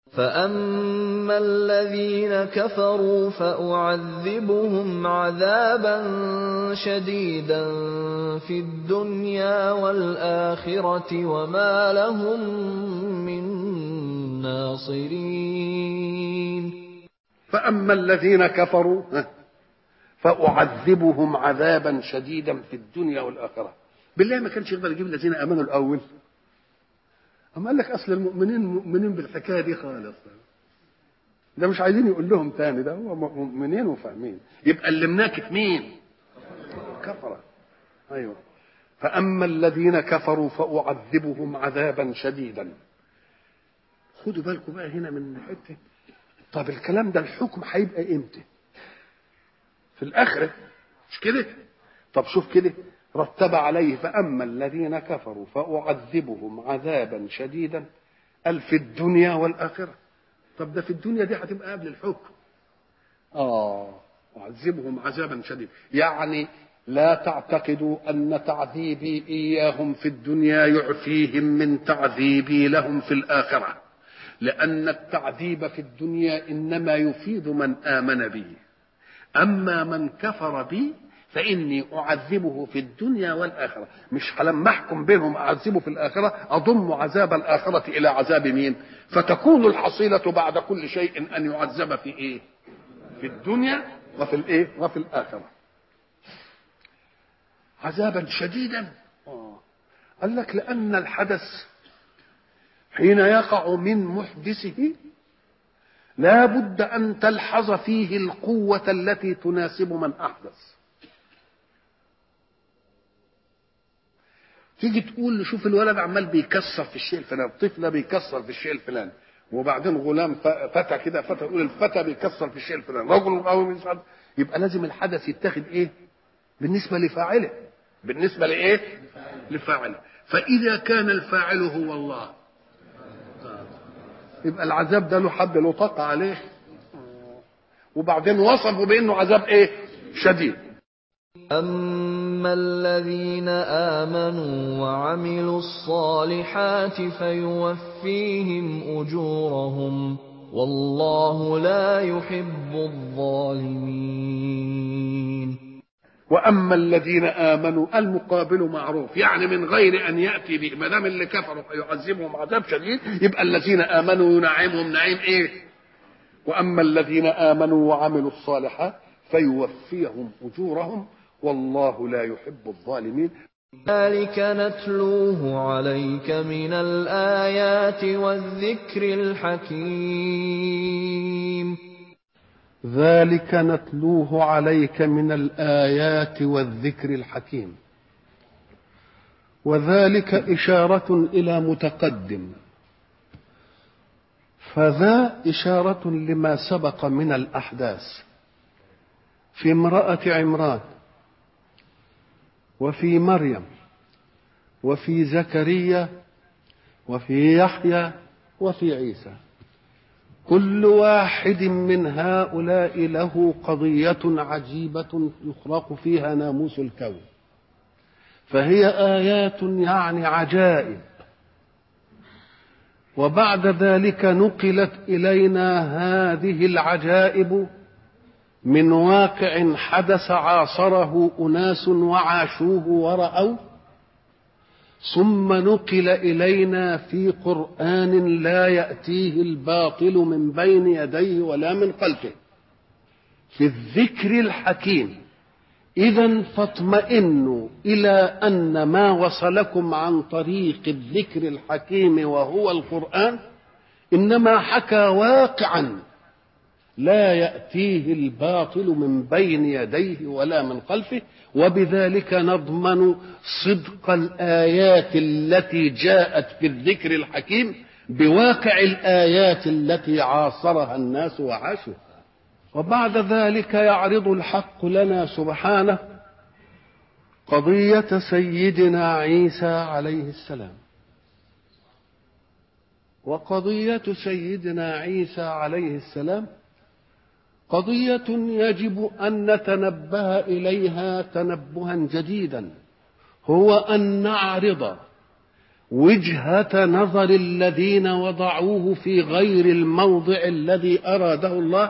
فَأَمَّا الَّذِينَ كَفَرُوا فَأُعَذِّبُهُمْ عَذَابًا شَدِيدًا فِي الدُّنْيَا وَالْآخِرَةِ وَمَا لَهُم مِّن نَّاصِرِينَ. فأما الذين كفروا فأعذبهم عذابا شديدا في الدنيا والآخرة. بالله ما كانش يقدر يجيب الذين آمنوا الأول؟ أما قال لك أصل المؤمنين مؤمنين بالحكاية دي خالص، ده مش عايزين يقول لهم تاني، ده هو مؤمنين وفاهمين. يبقى اللي مناكف مين؟ كفرة. أيوة. فأما الذين كفروا فأعذبهم عذابا شديدا. خدوا بالكم بقى هنا من حته. طب الكلام ده الحكم هيبقى امتى؟ في الآخرة مش كده؟ طب شوف كده رتب عليه فأما الذين كفروا فأعذبهم عذابا شديدا قال في الدنيا والآخرة. طب ده في الدنيا دي هتبقى قبل الحكم. أعذبهم عذابا شديدا، يعني لا تعتقدوا أن تعذيبي إياهم في الدنيا يعفيهم من تعذيبي لهم في الآخرة، لأن التعذيب في الدنيا إنما يفيد من آمن بي، أما من كفر بي فإني أعذبه في الدنيا والآخرة. مش لما أحكم بينهم أعذبه في الآخرة أضم عذاب الآخرة إلى عذاب مين؟ فتكون الحصيلة بعد كل شيء أن يعذب في إيه؟ في الدنيا وفي الإيه؟ وفي الآخرة عذابا شديدا. قال لك لأن الحدث حين يقع من محدثه لا بد أن تلحظ فيه القوة التي تناسب من أحدث. تيجي تقول شوف الولد عمال بيكسر في الشيء الفلاني، الطفل بيكسر في الشيء الفلاني، وبعدين غلام فتى كده، فتى يقول الفتى بيكسر في الشيء الفلاني، رجل قوي، يبقى لازم الحدث يتاخد ايه؟ بالنسبة لفاعله. بالنسبة لايه؟ لفاعله. فإذا كان الفاعل هو الله يبقى العذاب ده له حد له طاقة عليه. وبعدين وصفوا بأنه عذاب ايه؟ شديد. أَمَّا الَّذِينَ آمَنُوا وَعَمِلُوا الصَّالِحَاتِ فَيُوَفِّيهِمْ أُجُورَهُمْ وَاللَّهُ لَا يُحِبُّ الظَّالِمِينَ. وأما الذين آمنوا المقابل معروف، يعني من غير أن يأتي به، ما دام اللي كفروا يعذبهم عذاب شديد يبقى الذين آمنوا ينعمهم نعيم إيه؟ وأما الذين آمنوا وعملوا الصالحات فيوفيهم أجورهم والله لا يحب الظالمين. ذلك نتلوه عليك من الآيات والذكر الحكيم. ذلك نتلوه عليك من الآيات والذكر الحكيم. وذلك إشارة إلى متقدم، فذا إشارة لما سبق من الأحداث في امرأة عمران وفي مريم وفي زكريا وفي يحيى وفي عيسى. كل واحد من هؤلاء له قضية عجيبة يخرق فيها ناموس الكون، فهي آيات يعني عجائب. وبعد ذلك نقلت إلينا هذه العجائب من واقع حدث عاصره أناس وعاشوه ورأوه، ثم نقل إلينا في قرآن لا يأتيه الباطل من بين يديه ولا من خلفه في الذكر الحكيم. إذن فاطمئنوا إلى أن ما وصلكم عن طريق الذكر الحكيم وهو القرآن إنما حكى واقعا لا يأتيه الباطل من بين يديه ولا من خلفه، وبذلك نضمن صدق الآيات التي جاءت في الذكر الحكيم بواقع الآيات التي عاصرها الناس وعاشوا. وبعد ذلك يعرض الحق لنا سبحانه قضية سيدنا عيسى عليه السلام. وقضية سيدنا عيسى عليه السلام قضية يجب أن نتنبه إليها تنبها جديدا، هو أن نعرض وجهة نظر الذين وضعوه في غير الموضع الذي أراده الله،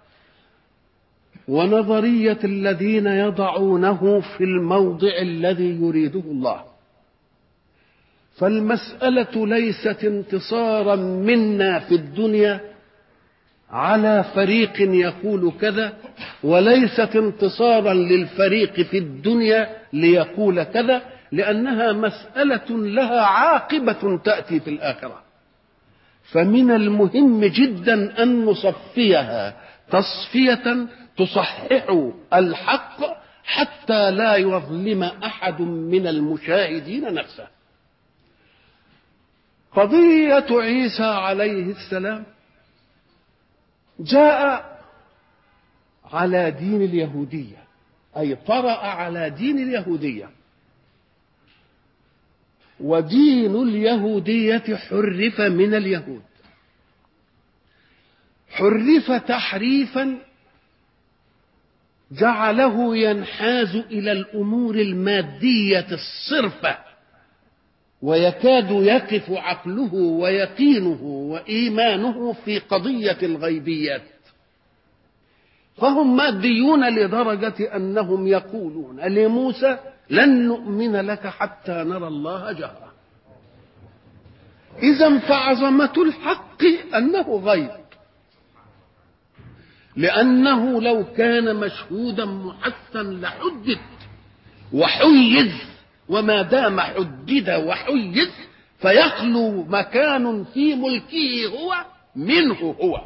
ونظرية الذين يضعونه في الموضع الذي يريده الله. فالمسألة ليست انتصارا منا في الدنيا على فريق يقول كذا، وليست انتصارا للفريق في الدنيا ليقول كذا، لأنها مسألة لها عاقبة تأتي في الآخرة. فمن المهم جدا أن نصفيها تصفية تصحح الحق حتى لا يظلم أحد من المشاهدين نفسه. قضية عيسى عليه السلام جاء على دين اليهودية، أي طرأ على دين اليهودية، ودين اليهودية حرف من اليهود، حرف تحريفا جعله ينحاز إلى الأمور المادية الصرفة، ويكاد يقف عقله ويقينه وإيمانه في قضية الغيبيات. فهم ماديون لدرجة أنهم يقولون لموسى لن نؤمن لك حتى نرى الله جهرة. إذن فعظمة الحق أنه غيب، لأنه لو كان مشهودا محسا لحدد وحيز، وما دام حدد وحيز فيخلو مكان في ملكه هو منه هو.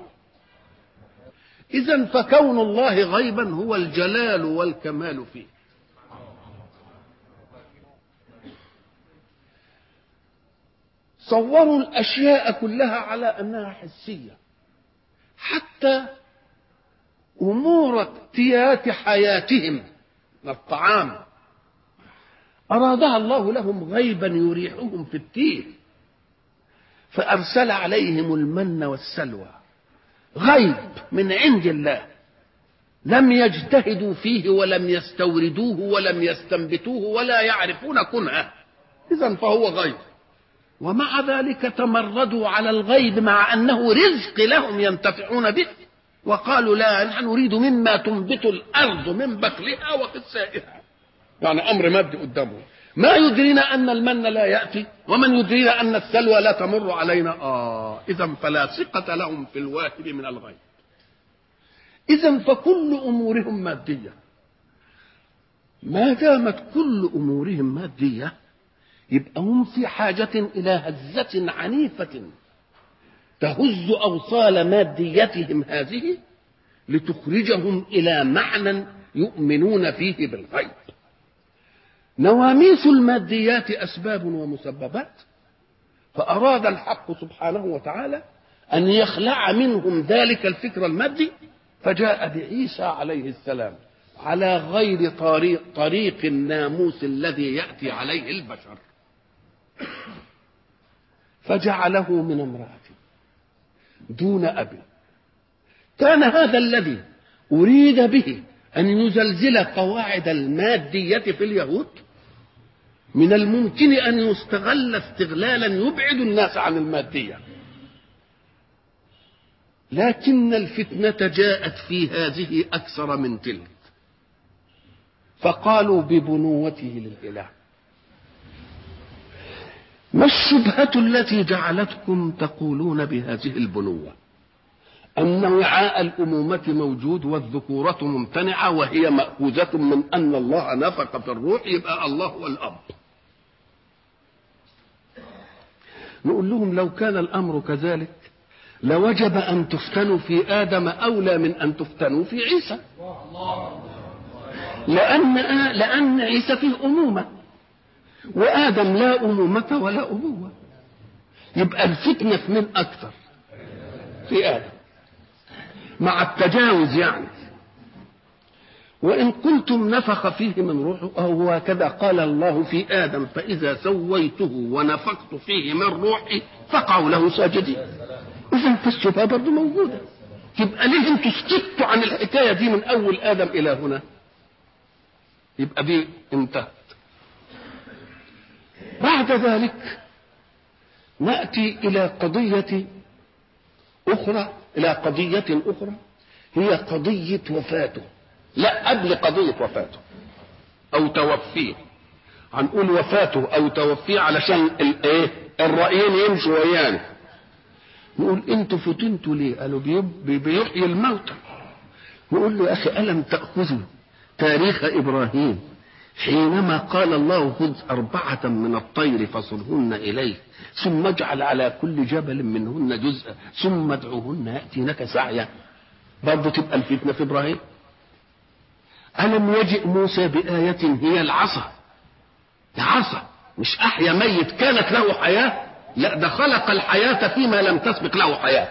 إذن فكون الله غيبا هو الجلال والكمال فيه. صوروا الأشياء كلها على أنها حسية، حتى أمور اقتيات حياتهم الطعام أرادها الله لهم غيبا يريحهم في التيه، فأرسل عليهم المن والسلوى، غيب من عند الله، لم يجتهدوا فيه ولم يستوردوه ولم يستنبتوه ولا يعرفون كنهه، إذن فهو غيب. ومع ذلك تمردوا على الغيب مع أنه رزق لهم ينتفعون به، وقالوا لا، نحن نريد مما تنبت الأرض من بقلها وقثائها، يعني أمر مادي قدامه. ما يدرينا أن المن لا يأتي، ومن يدرينا أن السلوى لا تمر علينا. إذن فلا ثقة لهم في الواهب من الغيب. إذن فكل أمورهم مادية. ما دامت كل أمورهم مادية يبقى هم في حاجة إلى هزة عنيفة تهز أوصال ماديتهم هذه لتخرجهم إلى معنى يؤمنون فيه بالغيب. نواميس الماديات أسباب ومسببات، فأراد الحق سبحانه وتعالى أن يخلع منهم ذلك الفكر المادي، فجاء بعيسى عليه السلام على غير طريق الناموس الذي يأتي عليه البشر، فجعله من امرأة دون أب. كان هذا الذي أريد به أن يزلزل قواعد المادية في اليهود من الممكن أن يستغل استغلالا يبعد الناس عن المادية، لكن الفتنة جاءت في هذه أكثر من تلك، فقالوا ببنوته للإله. ما الشبهة التي جعلتكم تقولون بهذه البنوة؟ أن وعاء الأمومة موجود والذكورة ممتنعة، وهي مأخوذة من أن الله نفخ في الروح، يبقى الله هو الأب. نقول لهم لو كان الأمر كذلك لوجب أن تفتنوا في آدم أولى من أن تفتنوا في عيسى، لأن عيسى فيه أمومة وآدم لا أمومة ولا أبوة، يبقى الفتنة من أكثر في آدم مع التجاوز يعني. وإن قلتم نفخ فيه من روحه، أو هكذا قال الله في آدم فإذا سويته ونفخت فيه من روحي فقعوا له ساجدين. إذن فالشبهة برضه موجودة. يبقى ليه انتوا سكتوا عن الحكاية دي من أول آدم إلى هنا؟ يبقى دي انتهت. بعد ذلك نأتي إلى قضية أخرى هي قضية وفاته. لا، قبل قضية وفاته أو توفيه. هنقول وفاته أو توفيه علشان الرأيين يمشوا ويانا. نقول انتوا فتنتوا ليه؟ قالوا بيحيي الموتى. نقول له يا أخي ألم تأخذوا تاريخ إبراهيم حينما قال الله خذ 4 من الطير فصرهن إليه ثم اجعل على كل جبل منهن جزءا ثم ادعوهن يأتينك سعيا. برضه تبقى الفتنة في إبراهيم. ألم يجئ موسى بآية هي العصا مش أحيا ميت كانت له حياة، لا ده خلق الحياة فيما لم تسبق له حياة.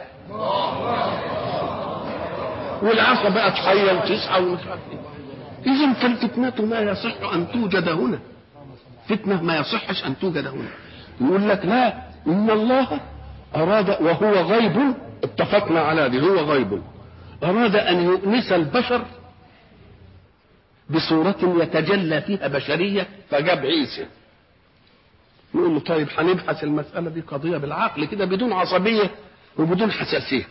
والعصا بقت حية وتسعى ومش عارف ايه. إذن فالفتنة ما يصح أن توجد هنا، فتنة ما يصحش أن توجد هنا. يقول لك لا، إن الله أراد وهو غيب، اتفقنا على دي، هو غيب، أراد أن يؤنس البشر بصورة يتجلى فيها بشرية فجاب عيسى. نقول له طيب هنبحث المسألة دي قضية بالعقل كده بدون عصبية وبدون حساسية.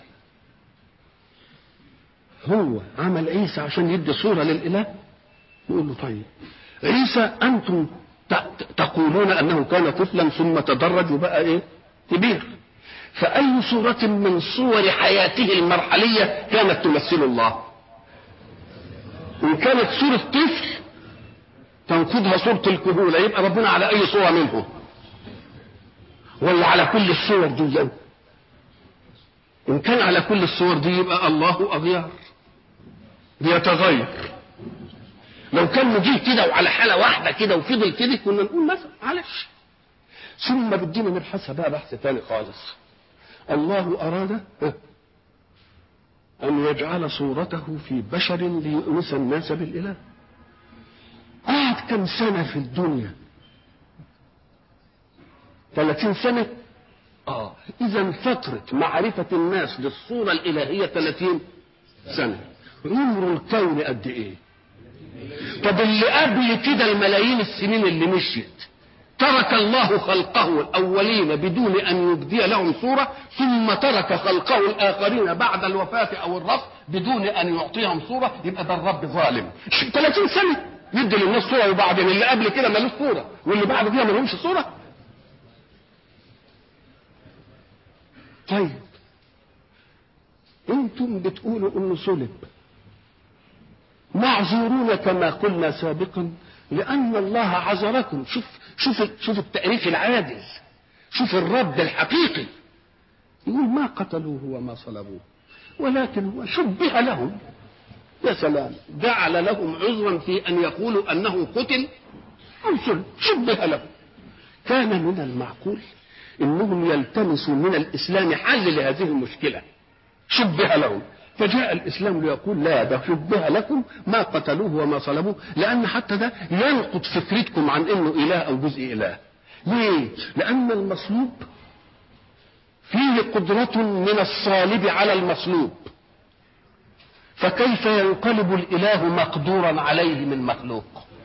هو عمل عيسى عشان يدي صورة للإله؟ نقول له طيب عيسى أنتم تقولون أنه كان طفلا ثم تدرج وبقى كبير، فأي صورة من صور حياته المرحلية كانت تمثل الله؟ إن كانت صورة طفل تنقضها صورة الكهولة، يبقى ربنا على أي صورة منهم؟ ولا على كل الصور دي؟ إن كان على كل الصور دي يبقى الله أغيار بيتغير. لو كان مجيه كده وعلى حالة واحدة كده وفضل كده كنا نقول مثلا معلش. ثم بدينا نبحثها بقى بحث تاني خالص. الله أراد أن يجعل صورته في بشر ليؤنس الناس بالإله. قعد كم سنة في الدنيا؟ 30 سنة. إذا فترة معرفة الناس للصورة الإلهية 30 سنة. عمر الكون قد إيه؟ طب اللي قبل كده الملايين السنين اللي مشيت ترك الله خلقه الأولين بدون أن يبدي لهم صورة، ثم ترك خلقه الآخرين بعد الوفاة أو الرفض بدون أن يعطيهم صورة. يبقى ده الرب ظالم. 30 سنة يدي للناس صورة وبعدين اللي قبل كده ملوش صورة واللي بعد كده ملهمش صورة. طيب انتم بتقولوا انه صلب، معذورون كما قلنا سابقا لأن الله عذركم. شوف التأريخ العادل، شوف الرد الحقيقي. يقول ما قتلوه وما صلبوه ولكن هو شبه لهم. يا سلام، جعل لهم عذرا في أن يقولوا أنه قتل أو صلب، شبه لهم. كان من المعقول إنهم يلتمسوا من الإسلام حل لهذه المشكلة. شبه لهم، فجاء الإسلام ليقول لا، ده شبه لكم، ما قتلوه وما صلبوه، لأن حتى ده ينقض فكرتكم عن إنه إله أو جزء إله. ليه؟ لأن المصلوب فيه قدرة من الصالب على المصلوب، فكيف ينقلب الإله مقدورا عليه من مخلوق؟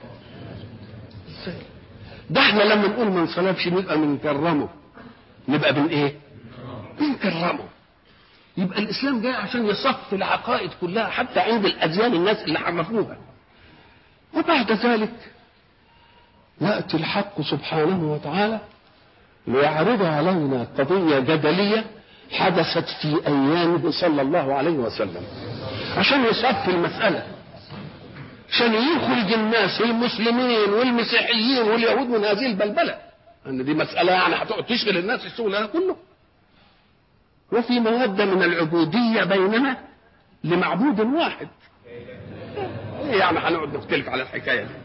ده احنا لما نقول من صلبش نبقى بنكرمه، نبقى بنكرمه. يبقى الإسلام جاي عشان يصف العقائد كلها حتى عند الأديان الناس اللي حرفوها. وبعد ذلك يأتي الحق سبحانه وتعالى ليعرض علينا قضية جدلية حدثت في أيامه صلى الله عليه وسلم عشان يصف المسألة، عشان يخرج الناس المسلمين والمسيحيين واليهود من هذه البلبلة، أن دي مسألة يعني هتقعد تشغل الناس الشغل كله. وفي مودة من العبودية بيننا لمعبود واحد. يعني هنقعد نختلف على الحكاية دي.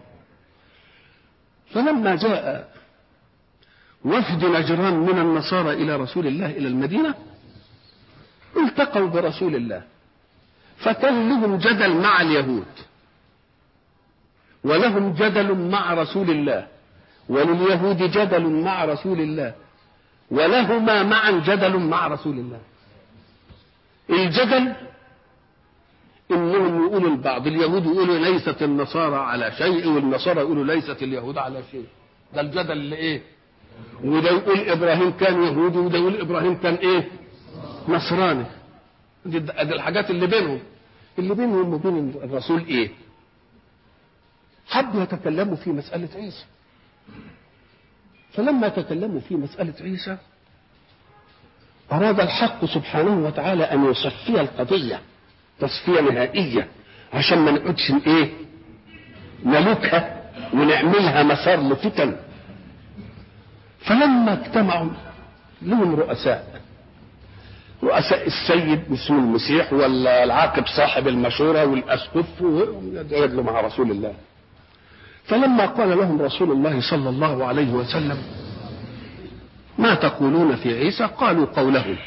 فلما جاء وفد نجران من النصارى إلى رسول الله إلى المدينة التقوا برسول الله، فكان لهم جدل مع اليهود ولهم جدل مع رسول الله، ولليهود جدل مع رسول الله، ولهما معا جدل مع رسول الله. الجدل انهم يقولوا البعض، اليهود يقولوا ليست النصارى على شيء والنصارى يقولوا ليست اليهود على شيء. ده الجدل اللي وده يقول ابراهيم كان يهودي وده يقول ابراهيم كان ايه؟ نصراني. دي الحاجات اللي بينهم وبين الرسول ايه؟ حبوا يتكلموا في مسألة عيسى. فلما تكلموا في مسألة عيسى أراد الحق سبحانه وتعالى أن يصفي القضية تصفية نهائية عشان ما نقعدش ايه؟ نلوكها ونعملها مسار لفتن. فلما اجتمعوا لهم رؤساء السيد اسمه المسيح ولا العاقب صاحب المشورة والأسقف يدلوا مع رسول الله. فلما قال لهم رسول الله صلى الله عليه وسلم ما تقولون في عيسى؟ قالوا قوله.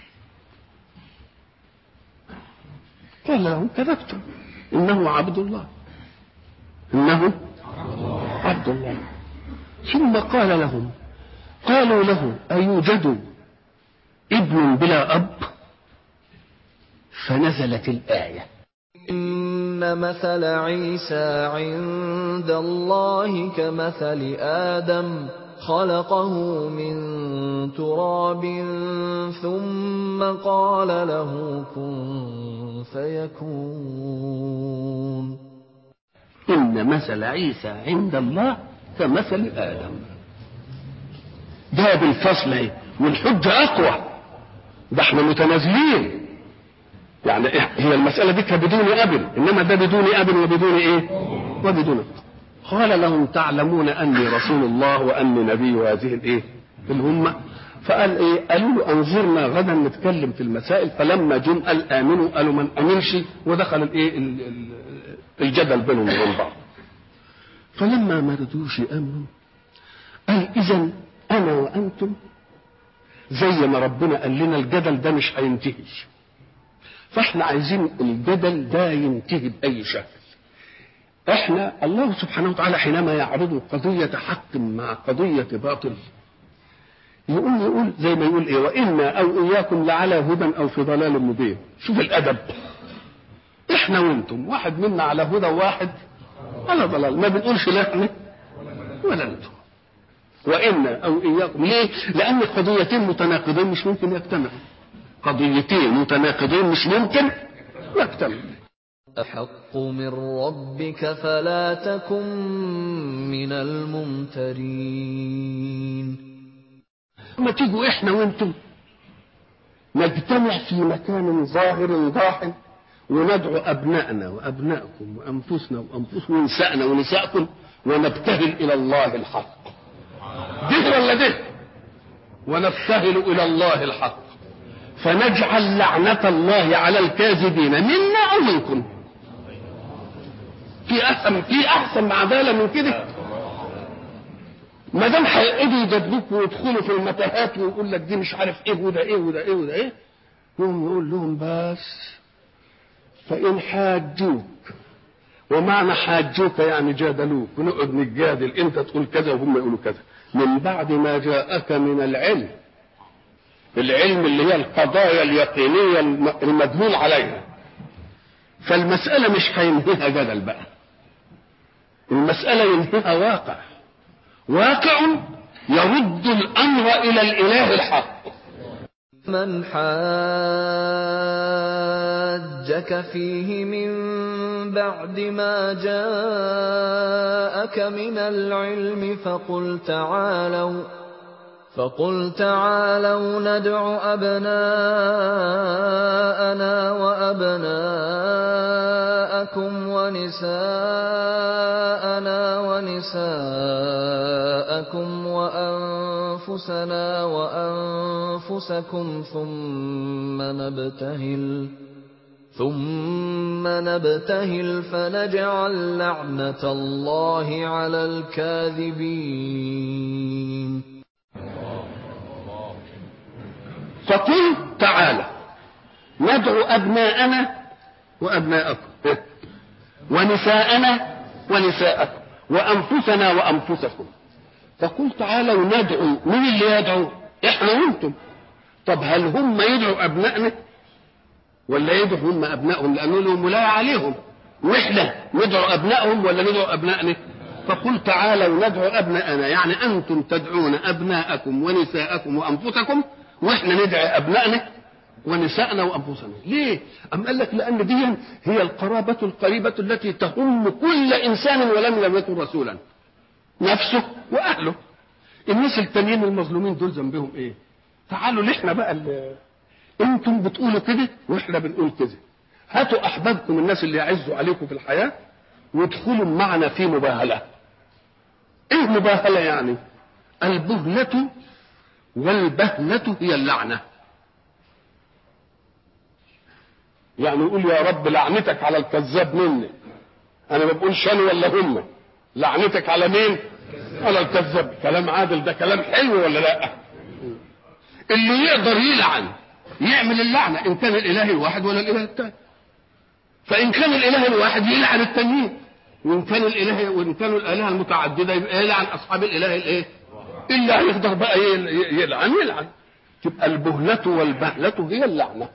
قال لهم كذبتم، إنه عبد الله، إنه عبد الله. ثم قال لهم قالوا له أيوجد ابن بلا أب؟ فنزلت الآية إن مثل عيسى عند الله كمثل آدم خلقه من تراب ثم قال له كن فيكون. إن مثل عيسى عند الله كمثل آدم. ده بالفصل ايه؟ والحجة أقوى. ده احنا متنازلين. يعني هي المسألة دي بدون أب، إنما ده بدون أب وبدون إيه؟ وبدون. قال لهم تعلمون أني رسول الله وأني نبي هذه الإيه؟ الأمة. فقال إيه؟ قالوا له أنظرنا غدا نتكلم في المسائل. فلما جم قال آمنوا، قالوا من أمنش، ودخل الإيه؟ الجدل بينهم وبين بعض. فلما ما رضوش يأمنوا قال إذن أنا وأنتم زي ما ربنا قال لنا الجدل ده مش هينتهي، فاحنا عايزين الجدل ده ينتهي بأي شكل. احنا الله سبحانه وتعالى حينما يعرض قضية حق مع قضية باطل يقول زي ما يقول ايه؟ وإنا أو إياكم لعلى هدى أو في ضلال مبين. شوف الأدب، احنا وانتم واحد منا على هدى وواحد على ضلال، ما بنقولش لا احنا ولا انتم. وإنا أو إياكم. ليه؟ لأن قضيتين متناقضين مش ممكن يجتمعوا. قضيتين متناقضين مش ممكن يجتمعوا. الحق من ربك فلا تكن من الممترين. ما تيجوا احنا وانتم نجتمع في مكان ظاهر ضاحن وندعو أبنائنا وأبنائكم وأنفسنا وأنفسكم ونسائنا ونسائكم ونبتهل إلى الله الحق. ده ولا ده؟ ونبتهل إلى الله الحق فنجعل لعنة الله على الكاذبين منا أو منكم. في أحسن عدالة من كده؟ ما دام هيقعدوا يجادلوك ويدخلوا في المتاهات ويقول لك دي مش عارف ايه وده ايه وده ايه وده ايه، يقول لهم بس فإن حاجوك، ومعنى حاجوك يعني جادلوك، ونقعد نتجادل انت تقول كذا وهم يقولوا كذا من بعد ما جاءك من العلم اللي هي القضايا اليقينية المدلول عليها. فالمسألة مش هينهيها جدل بقى، المسألة ينهيها واقع يرد الأمر إلى الإله الحق. من حاجك فيه من بعد ما جاءك من العلم فقل تعالوا ندع أبناءنا وأبناءكم ونساءنا ونساءكم وأنفسنا وأنفسكم ثم نبتهل فنجعل لعنة الله على الكاذبين. فقل تعالى ندعو أبناءنا وأبناءكم ونساءنا ونساءكم وأنفسنا وأنفسكم. فقل تعالوا ندعو. مين اللي يدعو؟ إحنا وأنتم. طب هل هم يدعوا أبنائنا ولا يدعوا هم أبنائهم؟ لأنه لهم ولاية عليهم. وإحنا ندعو أبنائهم ولا ندعو أبنائنا؟ فقل تعالوا ندعو أبناءنا، يعني أنتم تدعون أبناءكم ونساءكم وأنفسكم، وإحنا ندعي أبنائنا ونساءنا وأنفسنا. ليه؟ أم قال لك لأن دي هي القرابة القريبة التي تهم كل إنسان ولم يكن رسولا، نفسه وأهله. الناس التانيين المظلومين دول ذنبهم إيه؟ تعالوا لإحنا بقى أنتم بتقولوا كده وإحنا بنقول كده، هاتوا أحبابكم الناس اللي يعزوا عليكم في الحياة وادخلوا معنا في مباهلة. إيه مباهلة يعني؟ البهلة والبهلة هي اللعنة. يعني يقول يا رب لعنتك على الكذاب مني، انا ما بقولش انا ولا هم، لعنتك على مين؟ على الكذاب. كلام عادل ده، كلام حلو ولا لا؟ اللي يقدر يلعن يعمل اللعنه، ان كان الاله الواحد ولا الاله الثاني. فان كان الاله الواحد يلعن التانيين، وان كانوا الالهه المتعدده يبقى يلعن اصحاب الاله الايه؟ اللي هيقدر بقى يلعن. تبقى البهلة والبهلة هي اللعنه.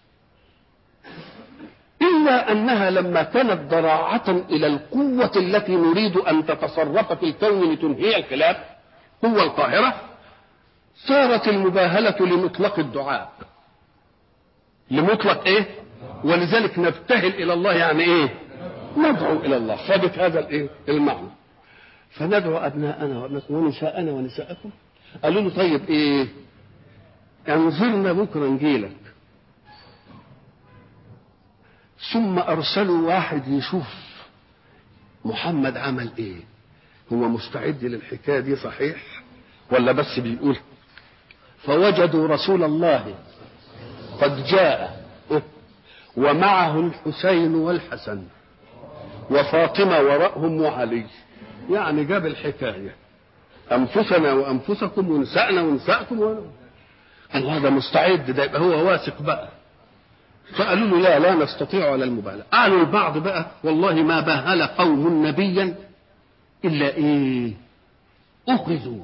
إلا أنها لما كانت ضراعة إلى القوة التي نريد أن تتصرف في الكون لتنهي الخلاف، قوة القاهرة، صارت المباهلة لمطلق الدعاء، لمطلق إيه؟ ولذلك نبتهل إلى الله، يعني إيه؟ ندعو إلى الله. خدت هذا الإيه؟ المعنى. فندعو أبناءنا ونساءنا ونساءكم. قالوا له طيب إيه؟ انظرنا بكرة نجيلك. ثم أرسلوا واحد يشوف محمد عمل إيه، هو مستعد للحكاية دي صحيح ولا بس بيقول. فوجدوا رسول الله قد جاء ومعه الحسين والحسن وفاطمة وراءهم وعلي، يعني جاب الحكاية أنفسنا وأنفسكم ونساءنا ونساءكم قال هذا مستعد، ده يبقى هو واثق بقى. فقالوا له لا نستطيع على المبالغة. قالوا البعض بقى والله ما باهل قوم نبيا إلا إيه؟ أخذوا.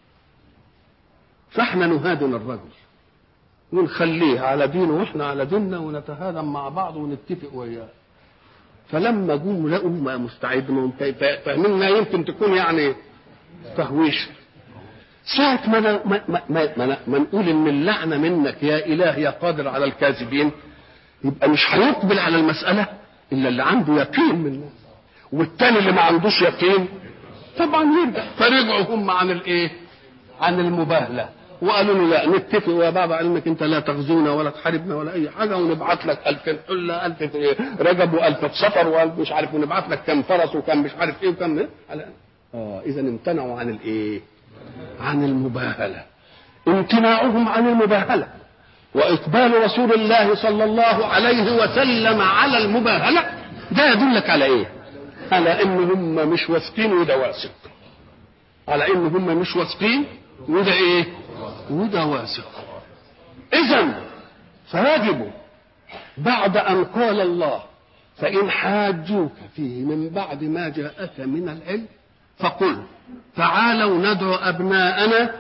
فاحنا نهادن الرجل ونخليه على دينه واحنا على ديننا ونتهادم مع بعض ونتفق وياه. فلما جم لقوا ما مستعد، فاهمين يمكن تكون يعني تهويش. ساعة ما نقول ان اللعنة منك يا إله يا قادر على الكاذبين، يبقى مش هيقبل على المسألة إلا اللي عنده يقين منه، والتاني اللي ما عندوش يقين طبعا يرجع. فرجعوا هم عن الايه؟ عن المباهلة، وقالوا له لا نتفق يا بابا علمك انت لا تغزونا ولا تحاربنا ولا اي حاجه، ونبعت لك 1000 حله 1000 في رجب و1000 في صفر و1000 مش عارف، ونبعت لك كم فرس وكم مش عارف ايه وكم اذا امتنعوا عن الايه؟ عن المباهله. امتناعهم عن المباهله واقبال رسول الله صلى الله عليه وسلم على المباهله ده يدلك على ايه؟ على ان هم مش واثقين وده واثق، على ان هم مش واثقين وده ايه؟ وده واثق. اذا فيجب بعد ان قال الله فان حاجوك فيه من بعد ما جاءك من العلم فقل تعالوا ندعو ابناءنا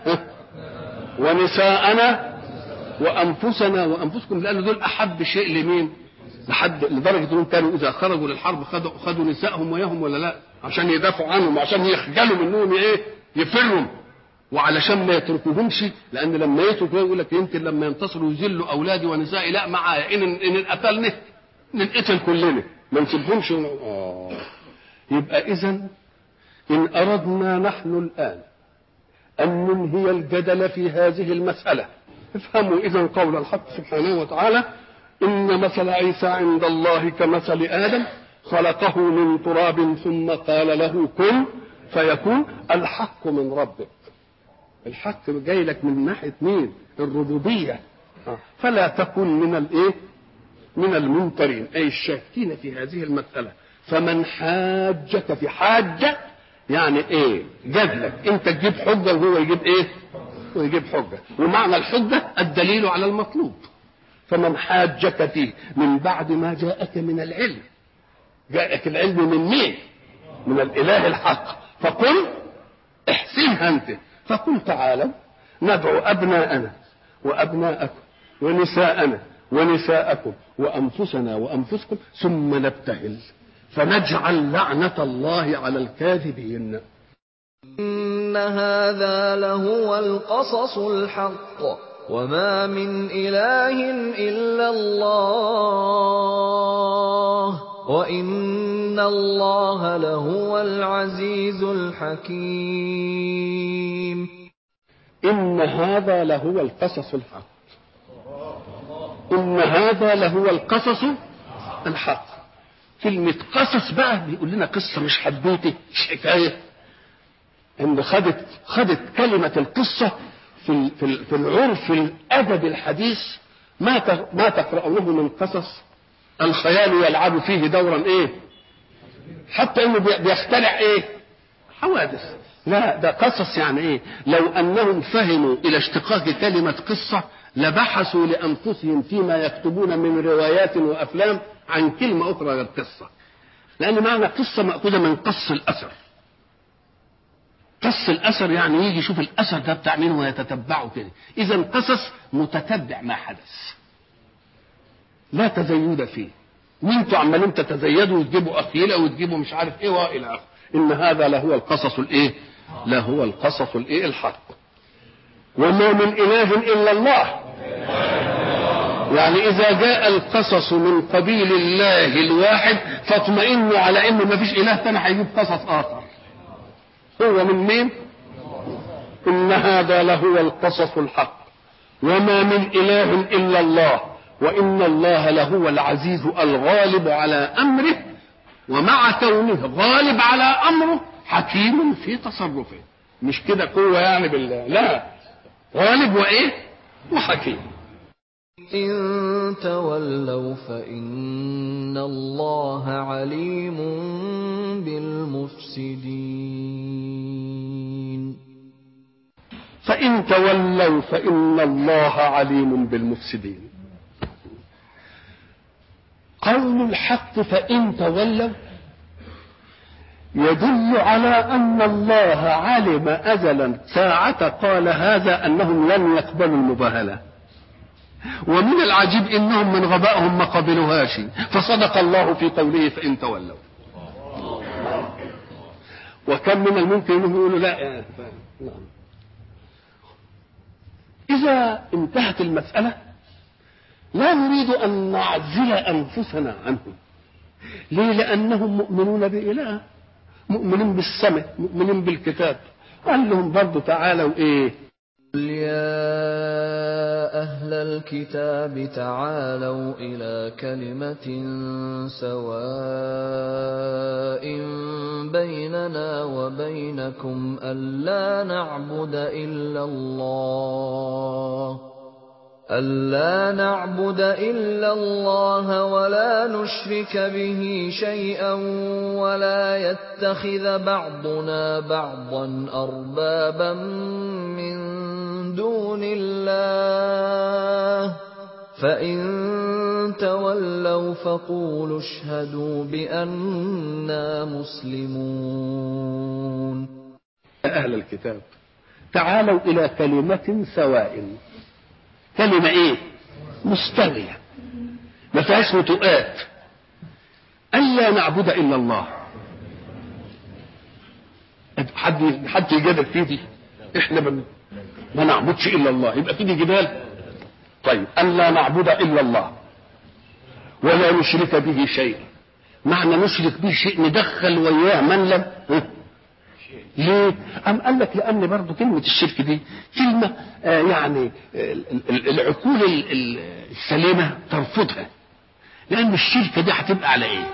ونساءنا وانفسنا وانفسكم، لان دول احب شيء لمين؟ لدرجه انهم كانوا اذا خرجوا للحرب خدوا نسائهم وياهم ولا لا؟ عشان يدافعوا عنهم وعشان يخجلوا منهم ايه؟ يفروا، وعلشان ما يتركوهمش، لان لما يتركوا يقول لك يمكن لما ينتصروا يذلوا اولادي ونسائي، لا معايا ان قتلنا ننقتل كلنا ما نسيبهمش. يبقى اذا ان اردنا نحن الان ان ننهي الجدل في هذه المساله، افهموا اذا قول الحق سبحانه وتعالى ان مثل عيسى عند الله كمثل ادم خلقه من تراب ثم قال له كن فيكون. الحق من ربك، الحق جاي لك من ناحيه مين؟ الربوبيه. فلا تكن من الايه؟ من الممترين، اي الشاكين في هذه المساله. فمن حاجك في حاجه يعني ايه؟ جادلك، انت تجيب حجه وهو يجيب ايه؟ ويجيب حجه، ومعنى الحجه الدليل على المطلوب. فمن حاجك فيه من بعد ما جاءك من العلم، جاءك العلم من مين؟ من الاله الحق. فقل احسنها انت، فقل تعالوا ندعو ابناءنا وابناءكم ونساءنا ونساءكم وانفسنا وانفسكم ثم نبتهل فنجعل لعنة الله على الكاذبين. إن هذا لهو القصص الحق وما من إله إلا الله وإن الله لهو العزيز الحكيم. إن هذا لهو القصص الحق. إن هذا لهو القصص الحق. كلمة قصص بقى بيقول لنا قصة مش حدوتة مش حكاية. إن خدت كلمة القصة في العرف الأدب الحديث ما تقرأونه من قصص الخيال يلعب فيه دورا إيه؟ حتى إنه بيخترع إيه؟ حوادث. لا ده قصص يعني إيه؟ لو أنهم فهموا إلى اشتقاق كلمة قصة لبحثوا لأنفسهم فيما يكتبون من روايات وأفلام عن كلمة أخرى غير قصة. لأن معنى قصة مأخوذة من قص الأثر. قص الأثر يعني يجي يشوف الأثر ده بتاع مين ويتتبعه كده. إذا قصص متتبع ما حدث لا تزيد فيه. وانتوا عمالين تتزيدوا وتجيبوا أخيلة وتجيبوا مش عارف إيه وإلى آخره. إن هذا لهو القصص الإيه؟ لهو القصص الإيه؟ الحق. وما من إله إلا الله. يعني إذا جاء القصص من قبيل الله الواحد فاطمئنوا على إنه ما فيش إله ثاني هيجيب قصص آخر. هو من مين؟ إن هذا لهو القصص الحق وما من إله إلا الله وإن الله لهو العزيز الغالب على أمره ومع كونه غالب على أمره حكيم في تصرفه. مش كده قوة يعني بالله، لا، غالب وإيه؟ وحكيم. إن تولوا فإن الله عليم بالمفسدين. فإن تولوا فإن الله عليم بالمفسدين. قول الحق فإن تولوا يدل على أن الله علم أزلا ساعة قال هذا أنهم لن يقبلوا المباهلة. ومن العجيب إنهم من غبائهم ما قبلوهاش فصدق الله في قوله فإن تولوا. وكم من الممكن أنهم يقولوا لا. إذا انتهت المسألة لا نريد أن نعزل أنفسنا عنهم. ليه؟ لأنهم مؤمنون بإله، مؤمنين بالسماء، مؤمنين بالكتاب. قال لهم برضو تعالوا إيه؟ قل يا أهل الكتاب تعالوا إلى كلمة سواء بيننا وبينكم ألا نعبد إلا الله ولا نشرك به شيئا ولا يتخذ بعضنا بعضا أربابا من دون الله فإن تولوا فقولوا اشهدوا بأننا مسلمون. أهل الكتاب تعالوا إلى كلمة سواء. كلمة إيه؟ مستوية ما فيهاش نتوءات. ألا نعبد إلا الله. حد يجادل فيه دي؟ إحنا ما نعبدش إلا الله يبقى فيه جدال. طيب ألا نعبد إلا الله ولا نشرك به شيئا. معنى نشرك به شيء ندخل وياه من لم. ليه؟ أم قال لك لأن برضو كلمة الشرك دي كلمة يعني العقول السليمة ترفضها. لأن الشركة دي هتبقى على إيه؟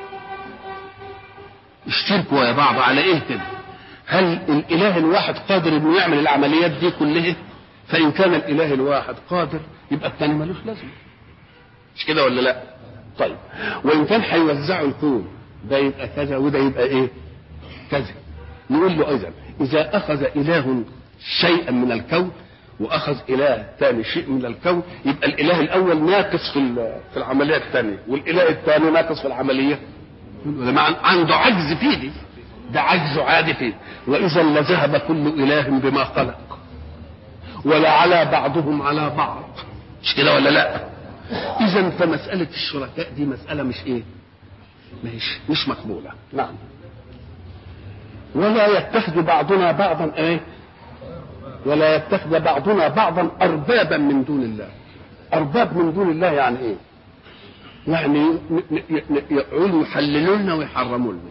الشرك ويا بعض على إيه كده؟ هل الإله الواحد قادر إنه يعمل العمليات دي كلها؟ فإن كان الإله الواحد قادر يبقى الثاني ملوش لازمة. مش كده ولا لا؟ طيب وإن كان هيوزعوا الكون ده يبقى كذا وده يبقى إيه؟ كذا. نقول له أيضا إذا أخذ إله شيئا من الكون وأخذ إله ثاني شيء من الكون يبقى الإله الأول ناقص في العملية الثانية والإله الثاني ناقص في العملية. عنده عجز فيه دي. ده عجز عادي فيه. وإذا لذهب كل إله بما خلق ولا على بعضهم على بعض. مش كده ولا لا؟ إذا فمسألة الشركاء دي مسألة مش إيه؟ مش مقبولة. نعم. ولا يتخذ بعضنا بعضا ايه؟ ولا يتخذ بعضنا بعضا اربابا من دون الله. ارباب من دون الله يعني ايه؟ يعني يقولوا يحللوا لنا ويحرموا لنا.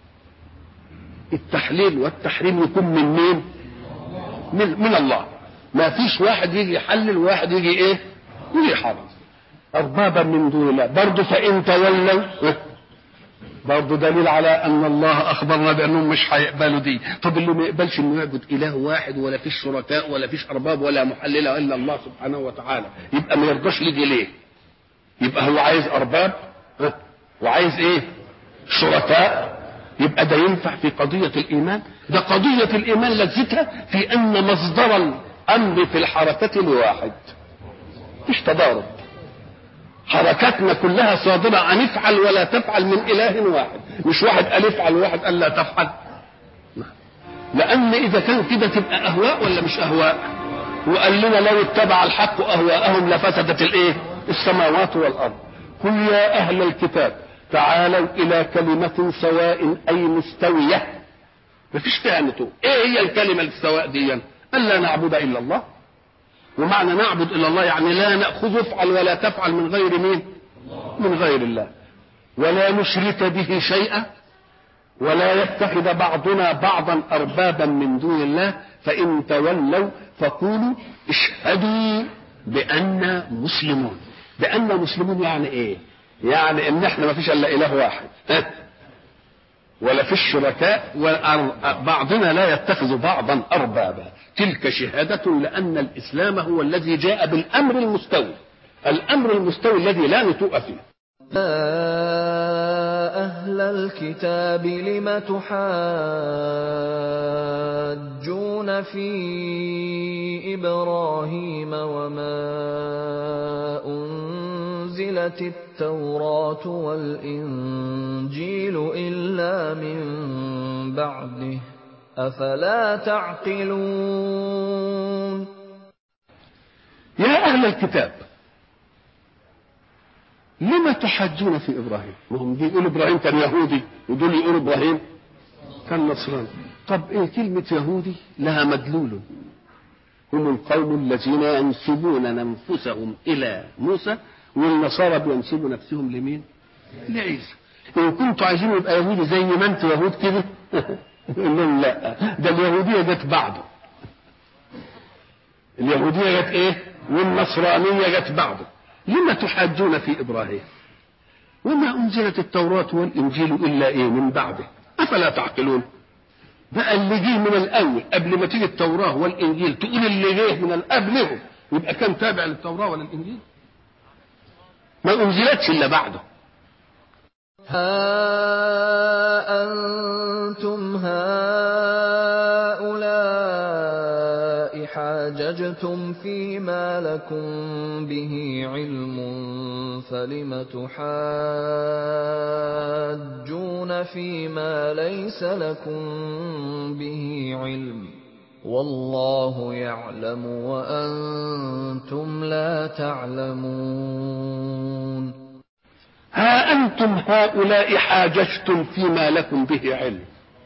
التحليل والتحريم يكون من مين؟ من الله. ما فيش واحد يجي يحلل وواحد يجي ايه؟ يجي يحرم. اربابا من دون الله. برضه فان تولوا برضه دليل على ان الله اخبرنا بانهم مش هيقبلوا دي. طب اللي ما يقبلش انه يعبد اله واحد ولا فيش شركاء ولا فيش ارباب ولا محلله الا الله سبحانه وتعالى، يبقى ما يرضاش يجي ليه؟ يبقى هو عايز ارباب وعايز ايه؟ شركاء. يبقى ده ينفع في قضيه الايمان؟ ده قضيه الايمان لذتها في ان مصدر الامر في الحركه لواحد، مش تضارب. حركاتنا كلها صادرة عن افعل ولا تفعل من إله واحد، مش واحد قال افعل وواحد قال لا تفعل. لأن إذا كان كده تبقى أهواء ولا مش أهواء؟ وقال لنا لو اتبع الحق أهواءهم لفسدت الإيه؟ السماوات والأرض. قل يا أهل الكتاب تعالوا إلى كلمة سواء أي مستوية. مفيش فيها نتوء. إيه هي الكلمة السواء دي؟ ألا نعبد إلا الله. ومعنى نعبد الا الله يعني لا ناخذ افعل ولا تفعل من غير مين؟ من غير الله. ولا نشرك به شيئا ولا يتخذ بعضنا بعضا اربابا من دون الله. فان تولوا فقولوا اشهدوا بأننا مسلمون. بأننا مسلمون يعني ايه؟ يعني ان احنا ما فيش الا اله واحد ولا فيش شركاء وبعضنا لا يتخذ بعضا اربابا. تلك شهادة لأن الإسلام هو الذي جاء بالأمر المستوي، الأمر المستوي الذي لا نتوء فيه. يا أهل الكتاب لم تحاجون في إبراهيم وما أنزلت التوراة والإنجيل إلا من بعده أفلا تعقلون. يا أهل الكتاب لما تحاجون في إبراهيم؟ وهم بيقولوا إبراهيم كان يهودي ودول يقولوا إبراهيم كان نصراني. طب إيه كلمة يهودي لها مدلول؟ هم القوم الذين ينسبون أنفسهم إلى موسى، والنصارى بينسبوا نفسهم لمين؟ لعيسى. إن كنتوا عايزين يبقى يهودي زي ما أنتوا يهود كده يقول لهم لا، ده اليهودية جت بعده. اليهودية جت ايه؟ والنصرانية جت بعده. لما تحاجون في إبراهيم وما أنزلت التوراة والإنجيل إلا ايه؟ من بعده أفلا تعقلون. بقى اللي جه من الأول قبل ما تيجي التوراة والإنجيل تقول اللي جه من قبلهم يبقى كان تابع للتوراة ولا الإنجيل؟ ما أنزلتش إلا بعده. ها أنتم هؤلاء حاججتم فيما لكم به علم فلم تحاجون فيما ليس لكم به علم والله يعلم وأنتم لا تعلمون. ها أنتم هؤلاء حاججتم فيما لكم به علم.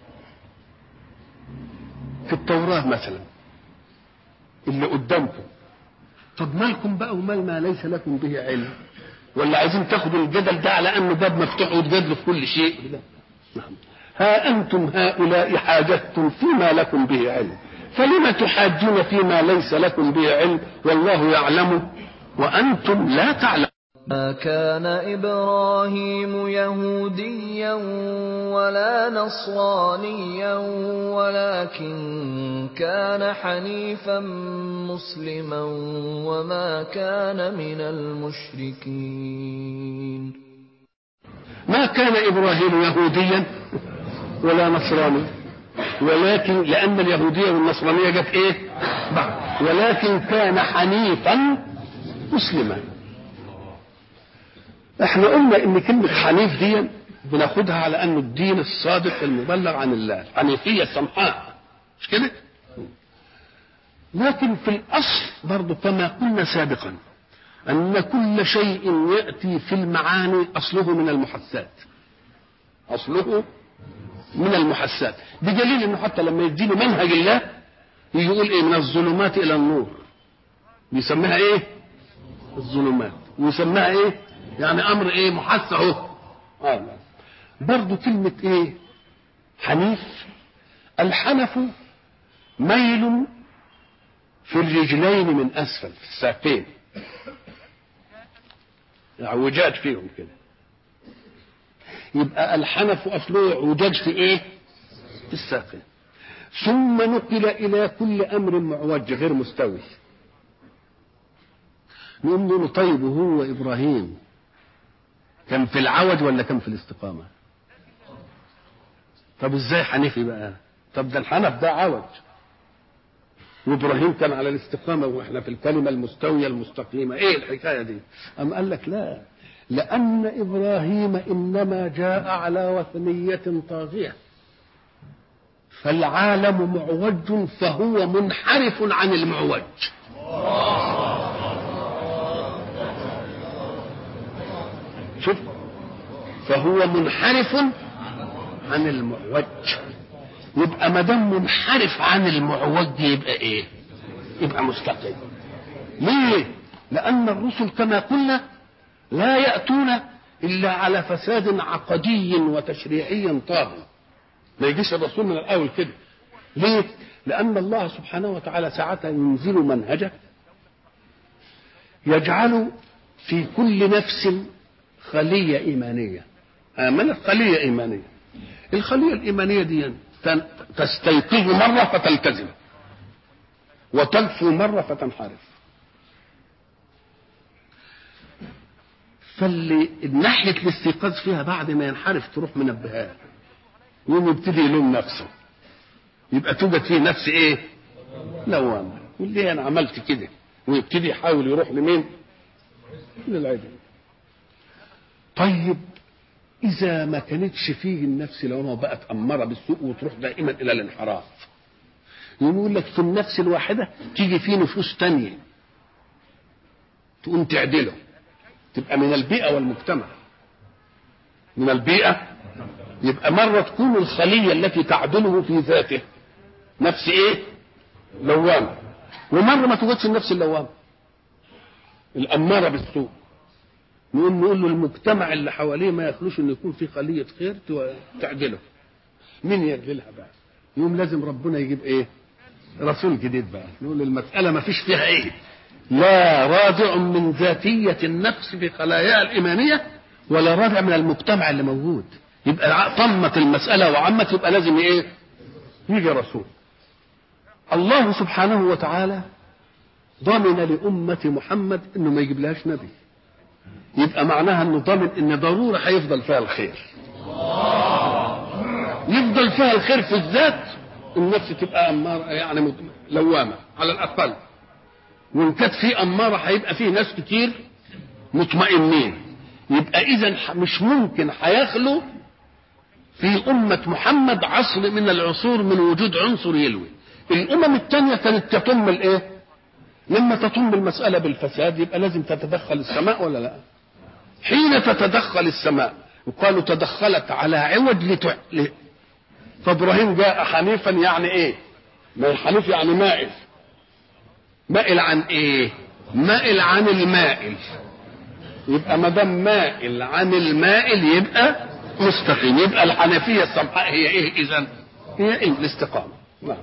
في التوراة مثلا اللي قدامكم، طب مالكم بقى ومال ما ليس لكم به علم؟ ولا عايزين تاخدوا الجدل ده على أنه باب مفتوح وتجادلوا في كل شيء؟ ها أنتم هؤلاء حاججتم فيما لكم به علم فلم تحاجون فيما ليس لكم به علم والله يعلم وأنتم لا تعلمون. ما كان إبراهيم يهوديا ولا نصرانيا ولكن كان حنيفا مسلما وما كان من المشركين. ما كان إبراهيم يهوديا ولا نصراني، ولكن لأن اليهودية والنصرانية جت إيه؟ بعد. ولكن كان حنيفا مسلما. احنا قلنا ان كلمة حنيف دي بناخدها على انه الدين الصادق المبلغ عن الله، حنيفية سمحاء، مش كده؟ لكن في الاصل برضه كما قلنا سابقا ان كل شيء يأتي في المعاني اصله من المحسات. اصله من المحسات، بدليل انه حتى لما يديله منهج الله يقول ايه؟ من الظلمات الى النور، بيسميها ايه؟ الظلمات، ويسميها ايه؟ يعني امر ايه؟ محس اهو. برضه كلمه ايه؟ حنيف. الحنف ميل في الرجلين من اسفل، في الساقين، اعوجاج فيهم كده. يبقى الحنف اصله اعوجاج في ايه؟ في الساقين. ثم نقل الى كل امر معوج غير مستوي. نقول له طيب وهو ابراهيم كان في العوج ولا كان في الاستقامه؟ طب ازاي حنيفي بقى؟ طب ده الحنف ده عوج، وابراهيم كان على الاستقامه، واحنا في الكلمه المستويه المستقيمه. ايه الحكايه دي؟ ام قال لك لا، لان ابراهيم انما جاء على وثنيه طاغيه، فالعالم معوج فهو منحرف عن المعوج. شوف، فهو منحرف عن المعوج. يبقى ما دام منحرف عن المعوج يبقى ايه؟ يبقى مستقيم. ليه؟ لان الرسل كما قلنا لا ياتون الا على فساد عقدي وتشريعي طاغي. ما يجيش الرسول من الاول كده. ليه؟ لان الله سبحانه وتعالى ساعة ينزل منهجه يجعل في كل نفس خلية إيمانية. آمنت خلية إيمانية. الخلية الإيمانية دي تستيقظ مرة فتلتزم، وتلفو مرة فتنحرف. فاللي ناحية الاستيقاظ فيها بعد ما ينحرف تروح منبهاه، يوم يبتدي يلوم نفسه، يبقى توجد فيه نفس ايه؟ لوامة. يقول ليه انا عملت كده؟ ويبتدي يحاول يروح لمين؟ للعدل. طيب إذا ما كانتش فيه النفس لو بقت أمارة بالسوء وتروح دائما إلى الانحراف، يقول لك في النفس الواحدة تيجي فيه نفوس تانية تقوم تعدله، تبقى من البيئة والمجتمع. من البيئة يبقى مرة تكون الخلية التي تعدله في ذاته نفس إيه؟ لوامة، ومرة ما توجدش النفس اللوامة الأمارة بالسوء. نقول له المجتمع اللي حواليه ما يخلوش ان يكون في خليه خير تعدله. مين يعدلها بقى؟ يوم لازم ربنا يجيب ايه؟ رسول جديد بقى. نقول المساله ما فيش فيها ايه؟ لا رادع من ذاتيه النفس في خلاياها الايمانيه، ولا رادع من المجتمع اللي موجود. يبقى طمت المساله وعمت، يبقى لازم ايه؟ يجي رسول. الله سبحانه وتعالى ضمن لامه محمد انه ما يجيب لهاش نبي، يبقى معناها انه ضامن ان ضروري هيفضل فيها الخير. يفضل فيها الخير في الذات، النفس تبقى اماره يعني لوامه على الاقل، وان كانت في اماره هيبقى فيه ناس كتير مطمئنين. يبقى اذا مش ممكن هيخلو في امه محمد عصر من العصور من وجود عنصر يلوي. الامم الثانيه كانت تطم الايه؟ لما تطم المساله بالفساد يبقى لازم تتدخل السماء ولا لا؟ حين تتدخل السماء وقالوا تدخلت على عوج فابراهيم جاء حنيفا، يعني ايه؟ ما الحنيف يعني مائل. مائل عن ايه؟ مائل عن المائل. يبقى ما دام مائل عن المائل يبقى مستقيم. يبقى الحنفيه السمحاء هي ايه اذا؟ هي إيه؟ الاستقامه. نعم.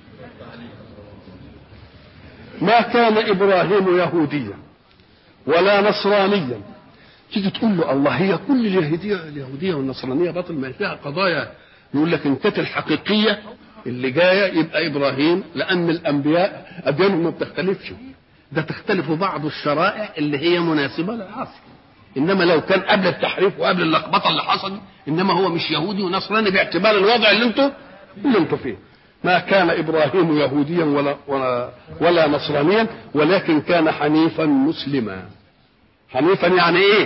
ما كان ابراهيم يهوديا ولا نصرانيا. تيجي تقول له الله هي كل اليهوديه والنصرانيه باطل؟ ما فيها قضايا. يقول لك ان كانت الحقيقيه اللي جايه يبقى ابراهيم، لان الانبياء اديانهم ما بتختلفش، ده تختلف بعض الشرائع اللي هي مناسبه للعصر. انما لو كان قبل التحريف وقبل اللخبطه اللي حصل، انما هو مش يهودي ونصراني باعتبار الوضع اللي انتوا فيه. ما كان ابراهيم يهوديا ولا نصرانيا، ولكن كان حنيفا مسلما. حنيفا يعني ايه؟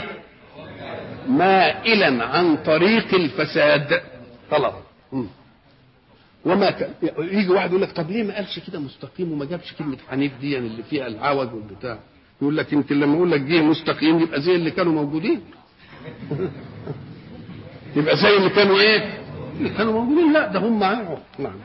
مائلا عن طريق الفساد. خلاص. وما كان يجي واحد يقول لك طب ليه ما قالش كده مستقيم وما جابش كلمه حنيف دي اللي فيها العوج والبتاع؟ يقول لك يمكن لما اقول لك جه مستقيم يبقى زي اللي كانوا موجودين. يبقى زي اللي كانوا ايه؟ اللي كانوا موجودين. لا ده هم معاهم. نعم.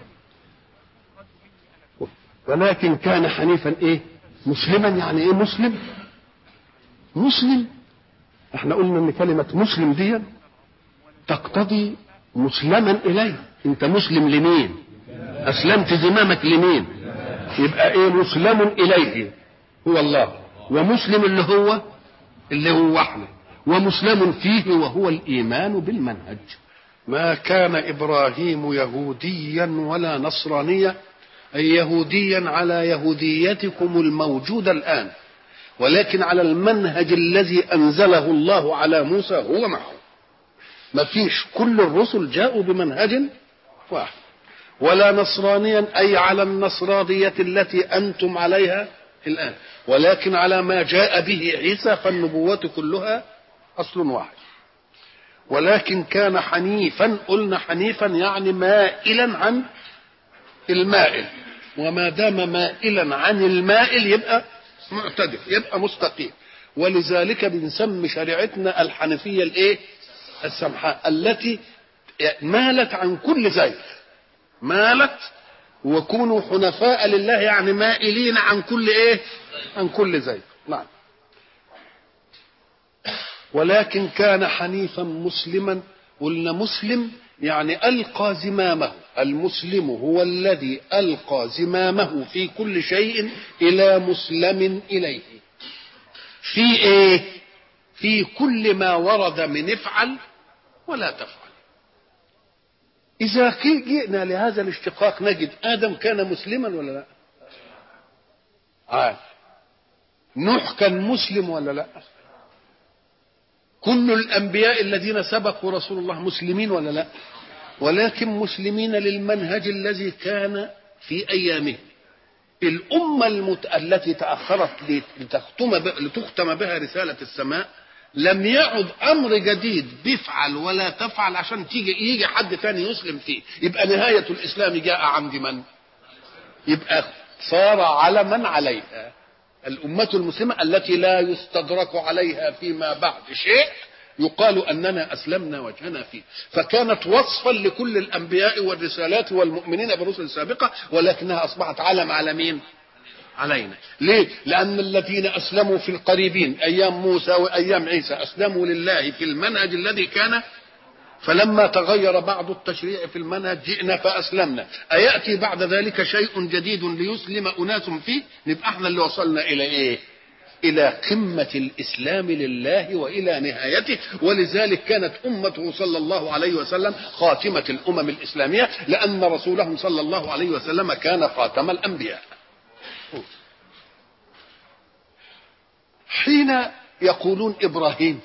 ولكن كان حنيفا ايه؟ مسلما. يعني ايه مسلم؟ مسلم احنا قلنا ان كلمة مسلم دي تقتضي مسلما اليه. انت مسلم لمين؟ اسلمت زمامك لمين؟ يبقى ايه؟ مسلم اليه هو الله، ومسلم اللي هو احنا، ومسلم فيه وهو الايمان بالمنهج. ما كان ابراهيم يهوديا ولا نصرانيا، اي يهوديا على يهوديتكم الموجوده الان، ولكن على المنهج الذي انزله الله على موسى هو معه. ما فيش، كل الرسل جاءوا بمنهج واحد. ولا نصرانيا اي على النصرانيه التي انتم عليها الان، ولكن على ما جاء به عيسى، فالنبوة كلها اصل واحد. ولكن كان حنيفا، قلنا حنيفا يعني مائلا عن المائل، وما دام مائلا عن المائل يبقى معتدل، يبقى مستقيم. ولذلك بنسمي شريعتنا الحنفية الايه؟ السمحاء، التي مالت عن كل زيغ. مالت، وكونوا حنفاء لله يعني مائلين عن كل ايه؟ عن كل زيغ. نعم. ولكن كان حنيفا مسلما. قلنا مسلم يعني ألقى زمامه. المسلم هو الذي ألقى زمامه في كل شيء إلى مسلم إليه. في إيه؟ في كل ما ورد من افعل ولا تفعل. إذا جئنا لهذا الاشتقاق نجد آدم كان مسلما ولا لا؟ نوح كان مسلم ولا لا؟ كل الأنبياء الذين سبقوا رسول الله مسلمين ولا لا؟ ولكن مسلمين للمنهج الذي كان في أيامه. الأمة التي تأخرت لتختم بها رسالة السماء لم يعد أمر جديد بيفعل ولا تفعل عشان يجي حد ثاني يسلم فيه. يبقى نهاية الإسلام جاء عند من؟ يبقى صار على من عليها. الأمة المسلمة التي لا يستدرك عليها فيما بعد شيء يقال أننا أسلمنا وجهنا فيه. فكانت وصفا لكل الأنبياء والرسالات والمؤمنين بالرسل السابقة، ولكنها أصبحت علم على مين؟ علينا. ليه؟ لأن الذين أسلموا في القريبين أيام موسى وأيام عيسى أسلموا لله في المنهج الذي كان، فلما تغير بعض التشريع في المنهج جئنا فأسلمنا. أيأتي بعد ذلك شيء جديد ليسلم أناس فيه؟ نبقى احنا اللي وصلنا إلى إيه؟ إلى قمة الإسلام لله وإلى نهايته. ولذلك كانت أمته صلى الله عليه وسلم خاتمة الأمم الإسلامية، لأن رسولهم صلى الله عليه وسلم كان خاتم الأنبياء. حين يقولون إبراهيم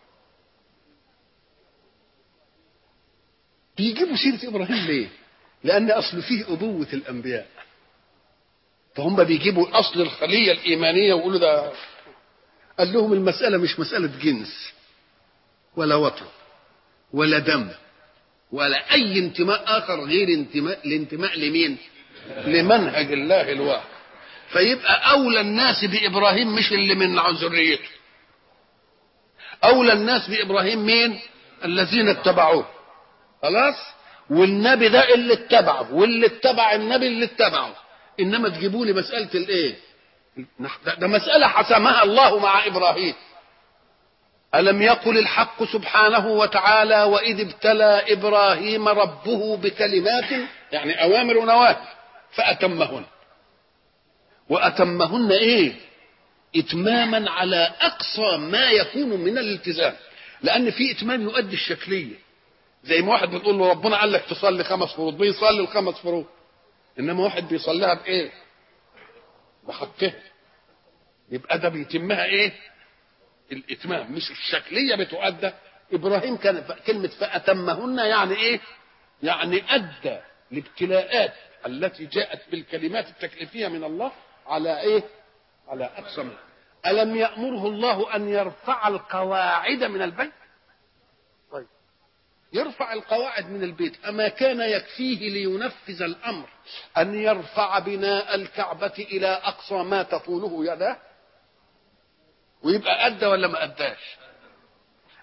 بيجيبوا سيرة إبراهيم ليه؟ لأن أصل فيه أبوة الأنبياء، فهم بيجيبوا أصل الخلية الإيمانية ويقولوا ده. قال لهم المسألة مش مسألة جنس ولا وطن ولا دم ولا أي انتماء آخر غير الانتماء لمين؟ لمنهج الله الواحد. فيبقى أولى الناس بإبراهيم مش اللي من ذريته. أولى الناس بإبراهيم مين؟ الذين اتبعوه. خلاص؟ والنبي ده اللي اتبعه، واللي اتبع النبي اللي اتبعه. انما تجيبوا لي مساله الايه؟ ده مساله حسمها الله مع ابراهيم. الم يقل الحق سبحانه وتعالى واذ ابتلى ابراهيم ربه بكلمات، يعني اوامر ونواهي، فاتمهن. واتمهن ايه؟ اتماما على اقصى ما يكون من الالتزام. لان في اتمام يؤدي الشكليه، زي ما واحد بتقول له ربنا قال لك تصلي 5 فروض، بيصلي ال5 فروض. انما واحد بيصليها بايه؟ بحقها. يبقى ده بيتمها ايه؟ الاتمام، مش الشكليه بتؤدى. ابراهيم كان كلمه فاتمهن يعني ايه؟ يعني ادى الابتلاءات التي جاءت بالكلمات التكليفيه من الله على ايه؟ على اقصى ما. الم يامره الله ان يرفع القواعد من البيت؟ طيب يرفع القواعد من البيت، أما كان يكفيه لينفذ الأمر أن يرفع بناء الكعبة إلى أقصى ما تطوله يده؟ ويبقى أدى ولا ما أداش؟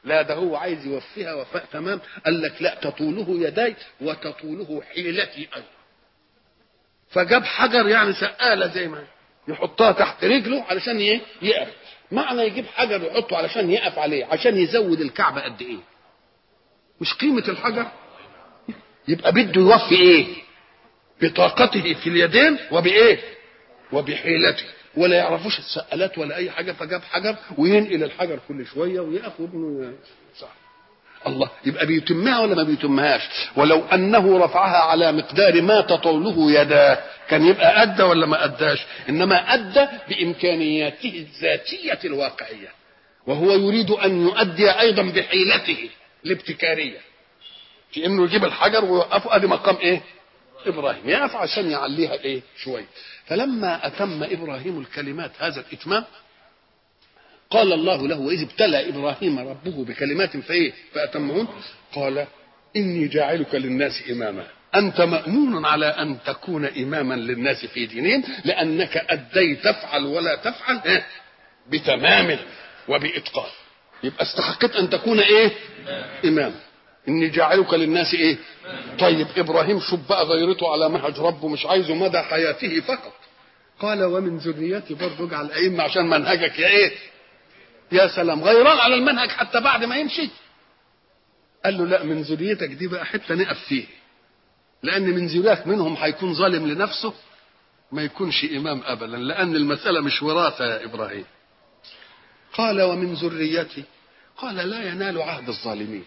لا ده هو عايز يوفيها وفاء تمام. قال لك لا، تطوله يداي وتطوله حيلتي ايضا. فجاب حجر يعني سقاله زي ما يحطها تحت رجله علشان يقف. معنى يجيب حجر يحطه علشان يقف عليه، عشان يزود الكعبه قد ايه؟ مش قيمه الحجر؟ يبقى بده يوفي ايه؟ بطاقته في اليدين وبايه؟ وبحيلته. ولا يعرفوش السقالات ولا اي حاجه، فجاب حجر وينقل الحجر كل شويه ويقف وابنه صح. الله، يبقى بيتمها ولا ما بيتمهاش؟ ولو انه رفعها على مقدار ما تطوله يداه كان يبقى ادى ولا ما اداش؟ انما ادى بامكانياته الذاتيه الواقعيه، وهو يريد ان يؤدي ايضا بحيلته الابتكاريه في انه يجيب الحجر ويوقفه. ادي مقام ايه؟ ابراهيم يقف عشان يعليها ايه شويه. فلما اتم ابراهيم الكلمات هذا الاتمام قال الله له: واذ ابتلى ابراهيم ربه بكلمات فاتمهن قال اني جاعلك للناس اماما. انت مامون على ان تكون اماما للناس في دينهم، لانك اديت تفعل ولا تفعل بتمام وباتقان. يبقى استحقت ان تكون ايه؟ امام. اني جاعلك للناس ايه؟ طيب ابراهيم شوف بقى غيرته على منهج ربه، مش عايزه مدى حياته فقط. قال ومن ذريتي برضه اجعل ائمه، عشان منهجك يا ايه؟ يا سلام، غيران على المنهج حتى بعد ما يمشي. قال له لا، من ذريتك دي بقى حته نقف فيه، لان من ذريتك منهم هيكون ظالم لنفسه ما يكونش امام ابدا، لان المساله مش وراثه يا ابراهيم. قال ومن ذريتي، قال لا ينال عهد الظالمين.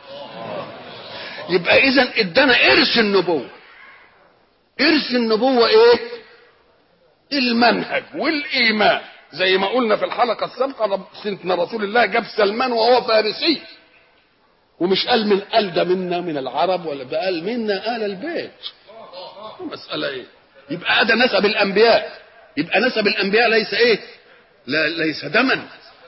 يبقى اذا ادانا ارث النبوه. ارث النبوه ايه؟ المنهج والايمان. زي ما قلنا في الحلقه السابقه، سيدنا رسول الله جاب سلمان وهو فارسي، ومش قال من قال ده منا من العرب، ولا ده قال منا آل البيت. مسألة ايه؟ يبقى ده نسب الانبياء. يبقى نسب الانبياء ليس ايه؟ لا، ليس دما.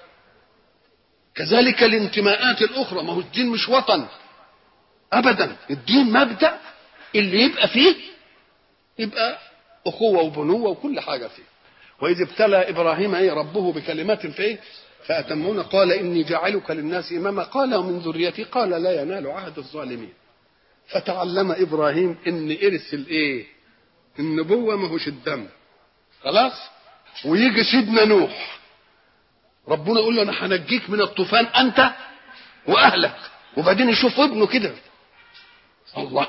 كذلك الانتماءات الاخرى، ما هو الدين مش وطن ابدا، الدين مبدأ اللي يبقى فيه يبقى اخوه وبنوه وكل حاجه فيه. واذ ابتلى ابراهيم ربه بكلمات فاتمهن قال اني جاعلك للناس اماما قال ومن ذريتي قال لا ينال عهد الظالمين. فتعلم ابراهيم ان ارث الايه؟ النبوه ما هوش الدم. خلاص. ويجي سيدنا نوح ربنا يقول له انا هنجيك من الطوفان انت واهلك، وبعدين يشوف ابنه كده. الله،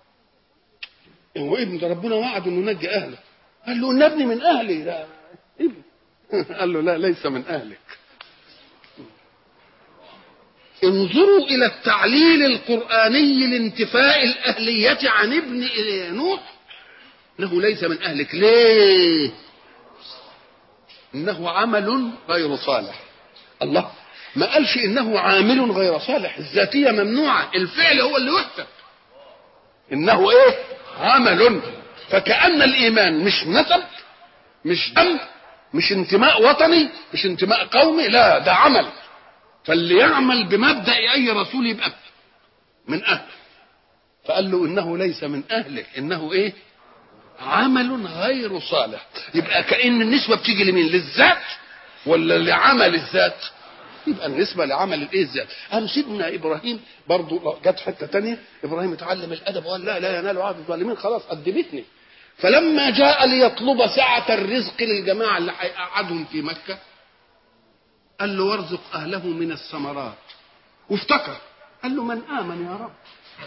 هو ابن ده ربنا وعد انه ينجي اهله. قال له ان ابني من اهلي. لا ابن. قال له لا، ليس من اهلك. انظروا الى التعليل القرآني لانتفاء الاهلية عن ابن نوح، انه ليس من اهلك. ليه؟ انه عمل غير صالح. الله، ما قالش انه عامل غير صالح. الذاتية ممنوعة، الفعل هو اللي يحسب. انه ايه؟ عمل. فكأن الايمان مش نسب، مش دم، مش انتماء وطني، مش انتماء قومي، لا، ده عمل. فاللي يعمل بمبدأ اي رسول يبقى من اهله. فقال له انه ليس من اهلك، انه ايه؟ عمل غير صالح. يبقى كأن النسبة بتيجي لمين؟ للذات ولا لعمل الذات؟ يبقى النسبة لعمل الايه؟ الذات. قام سيدنا ابراهيم برضو جت حتة تانية، ابراهيم اتعلم الادب وقال لا ينال عهد الظالمين، خلاص قدمتني. فلما جاء ليطلب سعة الرزق للجماعة اللي هيقعدهم في مكة قال له وارزق اهله من الثمرات، وافتكر قال له من امن يا رب.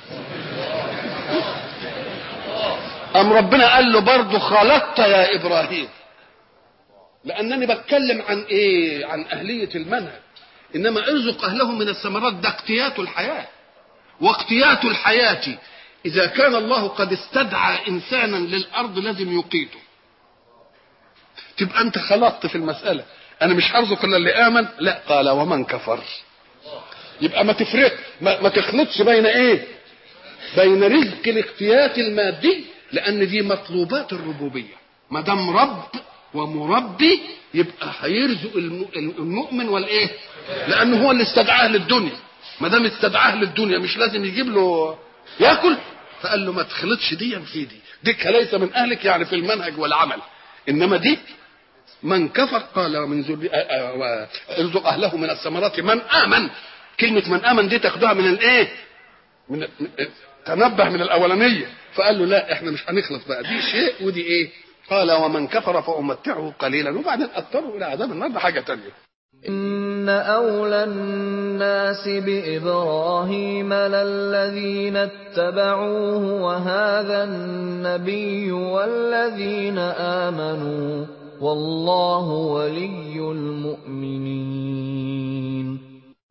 ام ربنا قال له برضه خلطت يا ابراهيم، لانني بتكلم عن ايه؟ عن اهلية المنهج. انما ارزق اهله من الثمرات ده اقتيات الحياة، واقتيات الحياة اذا كان الله قد استدعى انسانا للارض لازم يقيته. تبقى انت خلطت في المسألة، انا مش هرزق الا اللي امن. لا، قال ومن كفر. يبقى ما تفرق، ما تخلطش بين ايه؟ بين رزق الاقتيات المادي، لان دي مطلوبات الربوبيه. ما دام رب ومربي يبقى هيرزق المؤمن والايه؟ لانه هو اللي استدعاه للدنيا. ما دام استدعاه للدنيا مش لازم يجيب له ياكل. فقال له ما تخلطش دي في دي ليس من اهلك، يعني في المنهج والعمل. انما دي من كفر قال من ارزق اهله من الثمرات من امن. كلمة من آمن دي تاخدوها من الايه؟ تنبه من الأولانية. فقال له لا احنا مش هنخلط بقى، دي شيء ودي ايه؟ قال ومن كفر فأمتعه قليلا وبعدين أضطره إلى عذاب النار، ده حاجة تانية. إن أولى الناس بإبراهيم للذين اتبعوه وهذا النبي والذين آمنوا والله ولي المؤمنين.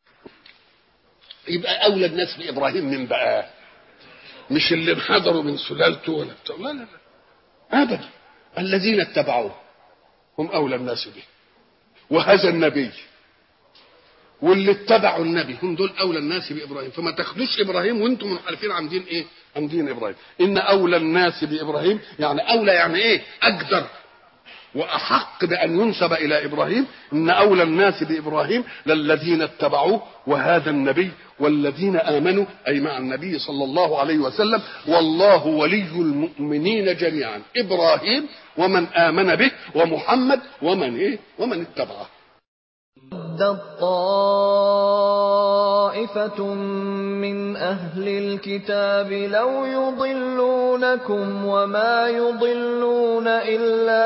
يبقى أولى الناس بإبراهيم من بقى؟ مش اللي انحدروا من سلالته ولا بتاع، لا لا لا أبدا، الذين اتبعوه هم أولى الناس به، وهذا النبي واللي اتبعوا النبي هم دول اولى الناس بابراهيم. فما تاخدوش ابراهيم وانتم منحرفين عن دين ايه؟ عن دين ابراهيم. ان اولى الناس بابراهيم يعني اولى يعني ايه؟ اقدر واحق بان ينسب الى ابراهيم. ان اولى الناس بابراهيم للذين اتبعوه وهذا النبي والذين امنوا، اي مع النبي صلى الله عليه وسلم، والله ولي المؤمنين جميعا، ابراهيم ومن امن به ومحمد ومن ايه؟ ومن اتبعه. ودت طائفة من أهل الكتاب لو يضلونكم وما يضلون إلا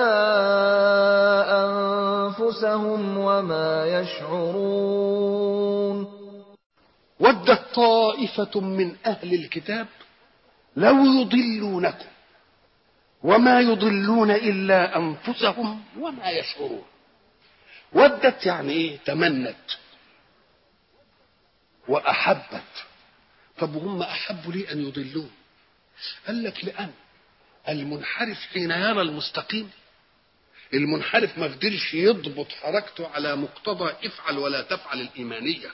أنفسهم وما يشعرون. ودت طائفة من أهل الكتاب لو يضلونكم وما يضلون إلا أنفسهم وما يشعرون. ودت يعني ايه؟ تمنت واحبت. طب وهم احبوا ليه ان يضلون؟ قال لك لان المنحرف حين يرى المستقيم، المنحرف ما قدرش يضبط حركته على مقتضى افعل ولا تفعل الايمانيه.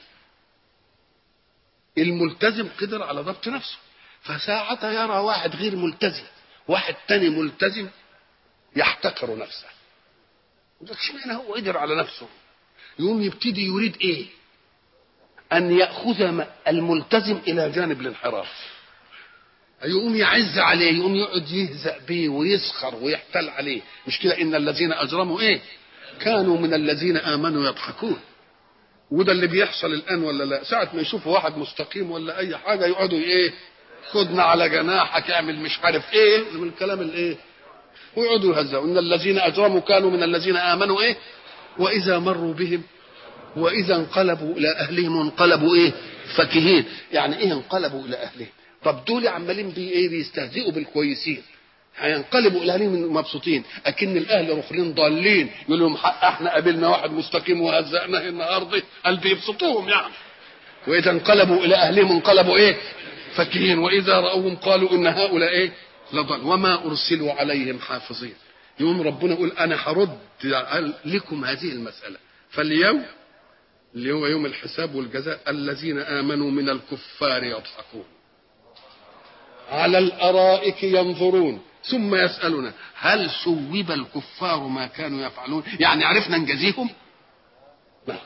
الملتزم قدر على ضبط نفسه، فساعة يرى واحد غير ملتزم، واحد تاني ملتزم، يحتقر نفسه. اشمعنى هو قدر على نفسه؟ يقوم يبتدي يريد ايه؟ ان ياخذ الملتزم الى جانب الانحراف. يقوم يعز عليه، يقوم يقعد يهزأ بيه ويسخر ويحتل عليه. مش كده؟ ان الذين اجرموا ايه؟ كانوا من الذين امنوا يضحكون. وده اللي بيحصل الان ولا لا؟ ساعه ما يشوفوا واحد مستقيم ولا اي حاجه يقعدوا ايه؟ خدنا على جناحك، اعمل مش عارف ايه من الكلام الايه، ويقعدوا يهزأوا. ان الذين اجرموا كانوا من الذين امنوا ايه؟ واذا مروا بهم واذا انقلبوا الى اهلهم انقلبوا ايه؟ فكهين. يعني ايه انقلبوا الى اهلهم؟ طب دول عمالين ايه؟ بيستهزئوا بالكويسين، هينقلبوا الى اهلهم مبسوطين. اكن الاهل رخلين ضالين يقول لهم حق احنا قابلنا واحد مستقيم وهزأناه النهارده، قال بيبسطوهم يعني. واذا انقلبوا الى اهلهم انقلبوا ايه؟ فكهين. واذا راوهم قالوا ان هؤلاء ايه؟ لضل وما ارسلوا عليهم حافظين. يوم ربنا يقول انا هرد لكم هذه المساله. فاليوم اللي هو يوم الحساب والجزاء، الذين آمنوا من الكفار يضحكون على الأرائك ينظرون ثم يسألون هل ثوب الكفار ما كانوا يفعلون؟ يعني عرفنا نجازيهم؟ لا.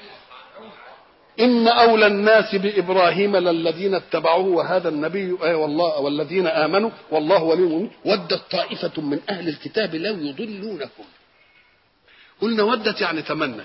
إن أولى الناس بإبراهيم للذين اتبعوه وهذا النبي والله والذين آمنوا والله ولي المؤمنين. ودت طائفة من أهل الكتاب لو يضلونكم. قلنا ودت يعني تمنت.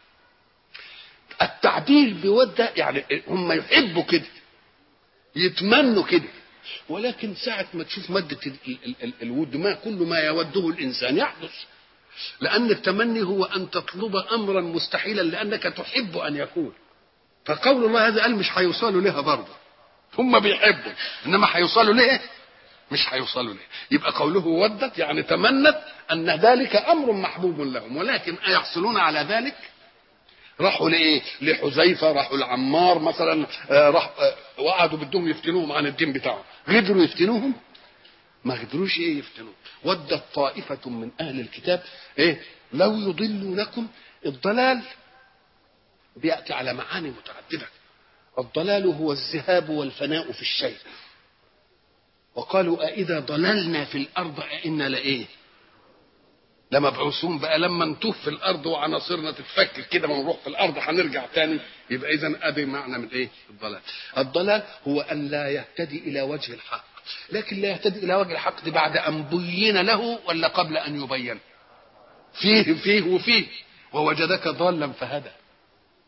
التعبير بودة يعني هم يحبوا كده، يتمنوا كده، ولكن ساعة ما تشوف مادة الود ما كل ما يوده الإنسان يحدث. لأن التمني هو أن تطلب أمرا مستحيلا لأنك تحب أن يكون. فقول الله هذا قال مش هيوصلوا لها برضه، هم بيحبوا، إنما هيوصلوا ليه؟ مش هيوصلوا ليه. يبقى قوله ودت يعني تمنت أن ذلك أمر محبوب لهم، ولكن أيحصلون على ذلك؟ راحوا لايه؟ لحذيفه، راحوا لعمار مثلا، راح وقعدوا بدهم يفتنوهم عن الدين بتاعهم. قدروا يفتنوهم؟ ما قدروش ايه يفتنوهم. ودت طائفه من اهل الكتاب ايه؟ لو يضلونكم. الضلال بياتي على معاني متعدده. الضلال هو الذهاب والفناء في الشيء. وقالوا أإذا ضللنا في الارض أإنا لايه؟ لمبعوثون بقى لما نتوه في الارض وعناصرنا تتفكك كده ونروح في الارض هنرجع تاني. يبقى اذا ادي معنى من ايه؟ الضلال. الضلال هو ان لا يهتدي الى وجه الحق. لكن لا يهتدي الى وجه الحق دي بعد ان بين له ولا قبل ان يبين؟ فيه وفيه. ووجدك ضالا فهدى.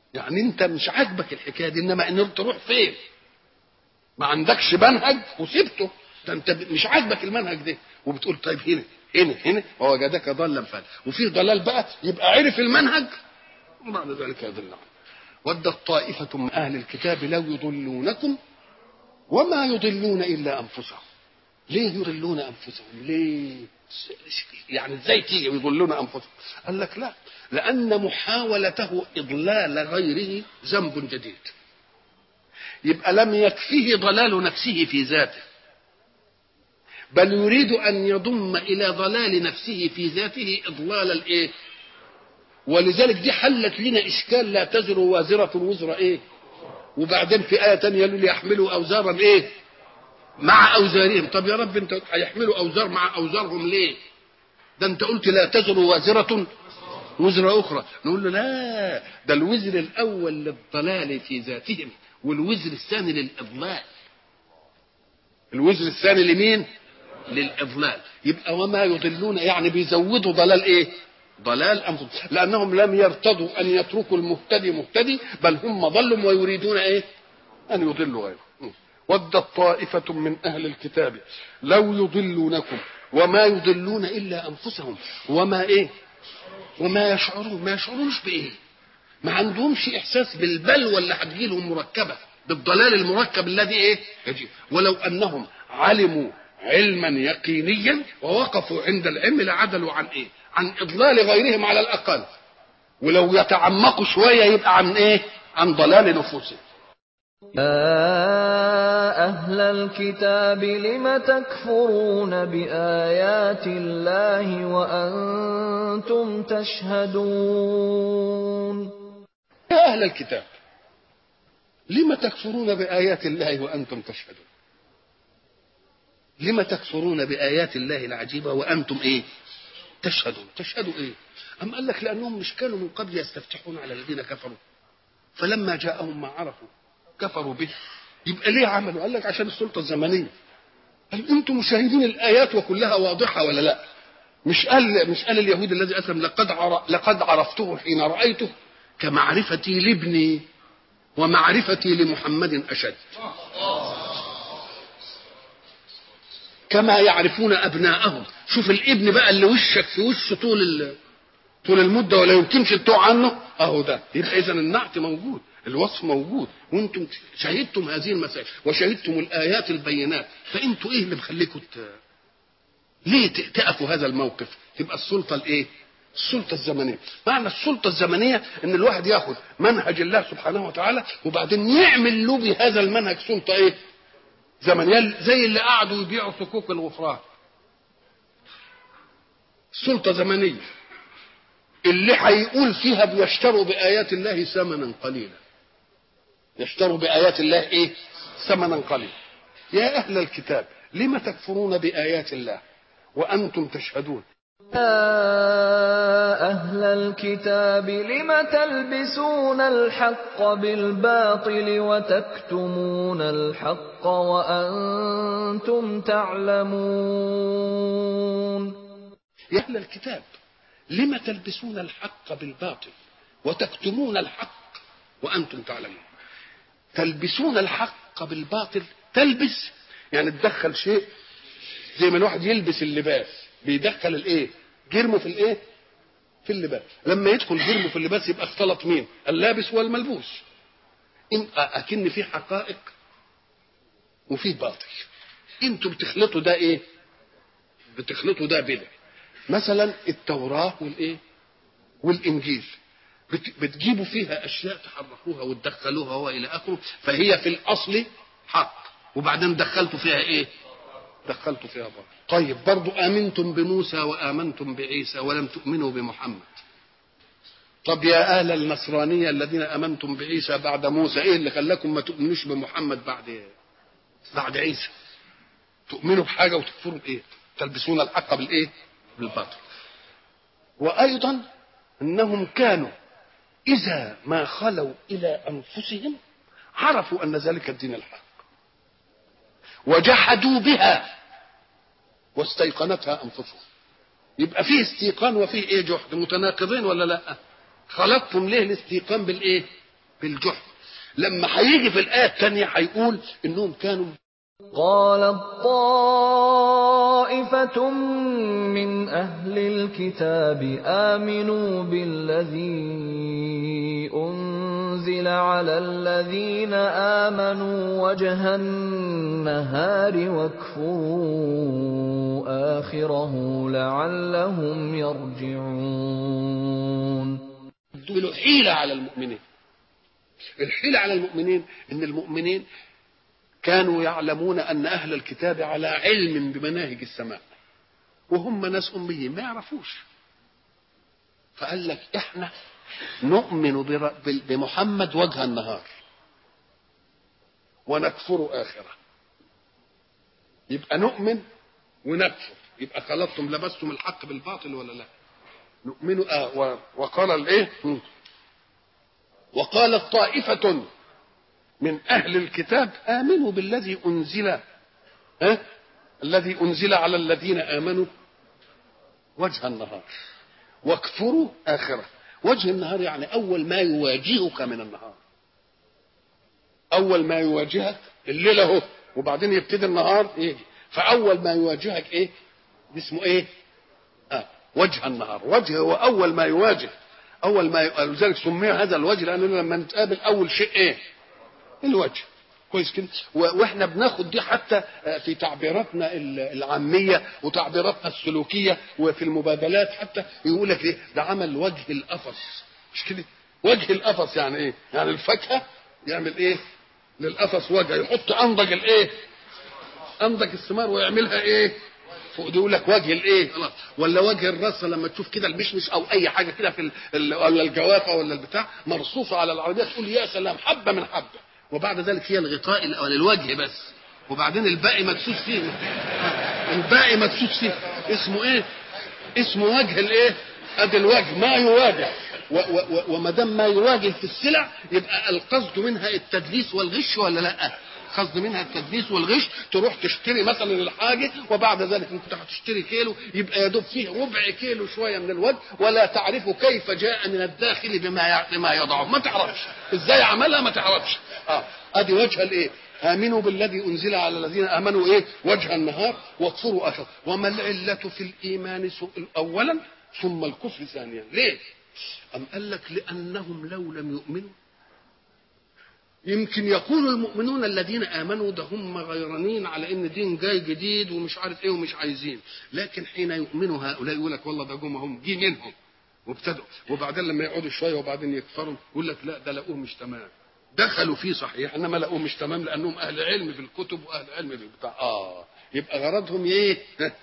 يعني انت مش عاجبك الحكايه دي، انما ان تروح فين؟ ما عندكش منهج وسبته، ده انت مش عاجبك المنهج ده وبتقول طيب هنا ووجدك ضالا فهدى، وفي ضلال بقى يبقى عرف المنهج وبعد ذلك يضل عنه. ودت طائفة من أهل الكتاب لو يضلونكم وما يضلون إلا أنفسهم. ليه يضلون أنفسهم؟ ليه؟ يعني ازاي تيجي يضلون أنفسهم؟ قال لك لا، لأن محاولته إضلال غيره ذنب جديد، يبقى لم يكفيه ضلال نفسه في ذاته، بل يريد أن يضم إلى ضلال نفسه في ذاته إضلال الإيه؟ ولذلك دي حلت لنا إشكال لا تزر وازرة وزر إيه؟ وبعدين في آية تانية يقول ليحملوا أوزارا إيه؟ مع أوزارهم. طب يا رب أنت هيحملوا أوزار مع أوزارهم ليه؟ ده أنت قلت لا تزر وازرة وزر أخرى. نقول له لا، ده الوزر الأول للضلال في ذاتهم والوزر الثاني للإضلال. الوزر الثاني لمين؟ للإضلال. يبقى وما يضلون يعني بيزودوا ضلال إيه؟ ضلال أنفسهم، لأنهم لم يرتضوا أن يتركوا المهتدي مهتدي، بل هم ضلوا ويريدون إيه؟ أن يضلوا غيره. ودت طائفة من أهل الكتاب لو يضلونكم وما يضلون إلا أنفسهم وما إيه؟ وما يشعرون. ما يشعرونش بإيه؟ ما عندهمش إحساس بالبلوى اللي هتجيلهم مركبة بالضلال المركب الذي إيه؟ يجي. ولو أنهم علموا علما يقينيا ووقفوا عند العلم لعدلوا عن إيه؟ عن إضلال غيرهم على الأقل، ولو يتعمقوا شوية يبقى عن إيه؟ عن ضلال نفوسهم. يا أهل الكتاب لم تكفرون بآيات الله وأنتم تشهدون. يا أهل الكتاب لم تكفرون بآيات الله وأنتم تشهدون. لم تكفرون بآيات الله العجيبة وأنتم إيه؟ تشهدون. تشهدوا إيه؟ أم قال لك لأنهم مش كانوا من قبل يستفتحون على الذين كفروا، فلما جاءهم ما عرفوا كفروا به. يبقى ليه عملوا؟ قال لك عشان السلطة الزمنية. قال انتم مشاهدين الآيات وكلها واضحة ولا لا؟ مش قال اليهود الذي أسلم لقد عرفته حين رأيته كمعرفتي لابني ومعرفتي لمحمد أشد، كما يعرفون أبناءهم. شوف الابن بقى اللي وشك في وشه طول المدة ولا يمكنش تتوه عنه، اهو ده. يبقى إذن النعت موجود، الوصف موجود، وانتم شهدتم هذه المسائل وشهدتم الآيات البينات، فانتوا ايه اللي مخليكم ليه تقفوا هذا الموقف؟ تبقى السلطة الايه؟ السلطة الزمنية. معنى السلطة الزمنية ان الواحد ياخد منهج الله سبحانه وتعالى وبعدين يعمل له بهذا المنهج سلطة ايه؟ زمنية، زي اللي قعدوا يبيعوا صكوك الغفران. سلطة زمنية اللي هيقول فيها بيشتروا بآيات الله ثمنا قليلا. يشتروا بآيات الله ايه؟ ثمنا قليلا. يا أهل الكتاب لم تكفرون بآيات الله وأنتم تشهدون. يا أهل الكتاب لم تلبسون الحق بالباطل وتكتمون الحق وأنتم تعلمون. يا أهل الكتاب لم تلبسون الحق بالباطل وتكتمون الحق وأنتم تعلمون. تلبسون الحق بالباطل، تلبس يعني تدخل شيء زي ما الواحد يلبس اللباس، بيدخل الايه؟ جرمه في الايه؟ في اللباس. لما يدخل جرمه في اللباس يبقى اختلط مين؟ اللابس والملبوس. اكن في حقائق وفي باطل، انتوا بتخلطوا ده ايه؟ بتخلطوا ده بدع. مثلا التوراة والايه؟ والانجيل بتجيبوا فيها اشياء تحرفوها وتدخلوها والى اخره، فهي في الاصل حق، وبعدين دخلتوا فيها ايه؟ دخلتوا فيها باطل. طيب برضو امنتم بموسى وامنتم بعيسى ولم تؤمنوا بمحمد. طب يا اهل النصرانيه الذين امنتم بعيسى بعد موسى، ايه اللي خلاكم ما تؤمنوش بمحمد بعد عيسى؟ تؤمنوا بحاجه وتكفروا بايه؟ تلبسون الحق بالايه؟ بالباطل. وايضا انهم كانوا اذا ما خلوا الى انفسهم عرفوا ان ذلك الدين الحق وجحدوا بها واستيقنتها انفسهم. يبقى فيه استيقان وفيه ايه؟ جحد، متناقضين ولا لا؟ خلطتم ليه الاستيقان بالايه؟ بالجحد. لما هيجي في الآية الثانية هيقول إنهم كانوا قالت طائفة من أهل الكتاب آمنوا بالذي أنزل على الذين آمنوا وجه النهار واكفروا آخره لعلهم يرجعون. دول حيلة على المؤمنين. الحيلة على المؤمنين إن المؤمنين كانوا يعلمون أن أهل الكتاب على علم بمناهج السماء، وهم ناس أميين ما يعرفوش. فقال لك إحنا نؤمن بمحمد وجه النهار ونكفر آخرة. يبقى نؤمن ونكفر، يبقى خلطتم لبستم الحق بالباطل ولا لا؟ نؤمن وقال الإيه؟ وقالت طائفة من أهل الكتاب آمنوا بالذي أنزل الذي أنزل على الذين آمنوا وجه النهار واكفروا آخرة. وجه النهار يعني أول ما يواجهك من النهار، أول ما يواجهك الليل اهو وبعدين يبتدي النهار يجي، فأول ما يواجهك إيه؟ اسمه إيه؟ وجه النهار. وجه هو أول ما يواجه، أول ما لذلك سمي هذا الوجه لأنه لما نتقابل أول شيء إيه؟ الوجه. كويس كده. واحنا بناخد دي حتى في تعبيراتنا العاميه وتعبيراتنا السلوكيه وفي المبادلات، حتى يقول لك ايه ده عمل وجه القفص، مش كده؟ وجه القفص يعني ايه؟ يعني الفاكهه يعمل ايه للقفص وجه، يحط انضج الايه؟ انضج الثمار ويعملها ايه فوق دي، يقول لك وجه الايه خلاص. ولا وجه الرصه لما تشوف كده المشمش او اي حاجه كده في ولا الجوافه ولا البتاع مرصوصه على العربيه تقول يا سلام حبه من حبه، وبعد ذلك هي الغطاء الاول الوجه بس، وبعدين الباقي مدسوس فيه، الباقي مدسوس فيه. اسمه ايه؟ اسمه وجه الايه؟ ادي الوجه ما يواجه. وما دام ما يواجه في السلع يبقى القصد منها التدليس والغش ولا لا؟ قصد منها التدليس والغش. تروح تشتري مثلا الحاجه وبعد ذلك انت هتشتري كيلو يبقى يدوب فيه ربع كيلو شويه من الوجه، ولا تعرف كيف جاء من الداخل بما يضعه، ما تعرفش ازاي عملها، ما تعرفش. ادي وجه الايه؟ امنوا بالذي انزل على الذين امنوا ايه؟ وجه النهار واكفروا اخر. وما العله في الايمان اولا ثم الكفر ثانيا؟ ليه؟ ام قال لك لانهم لو لم يؤمنوا يمكن يكون المؤمنون الذين امنوا ده هم غيرانين على ان دين جاي جديد ومش عارف ايه ومش عايزين، لكن حين يؤمنوا هؤلاء يقول لك والله ده هم جه منهم وابتدوا، وبعدين لما يقعدوا شويه وبعدين يكفروا يقول لك لا ده لقوه مش تمام، دخلوا فيه صحيح انما لقوه مش تمام لانهم اهل علم في الكتب واهل علم في البتاع. يبقى غرضهم ايه؟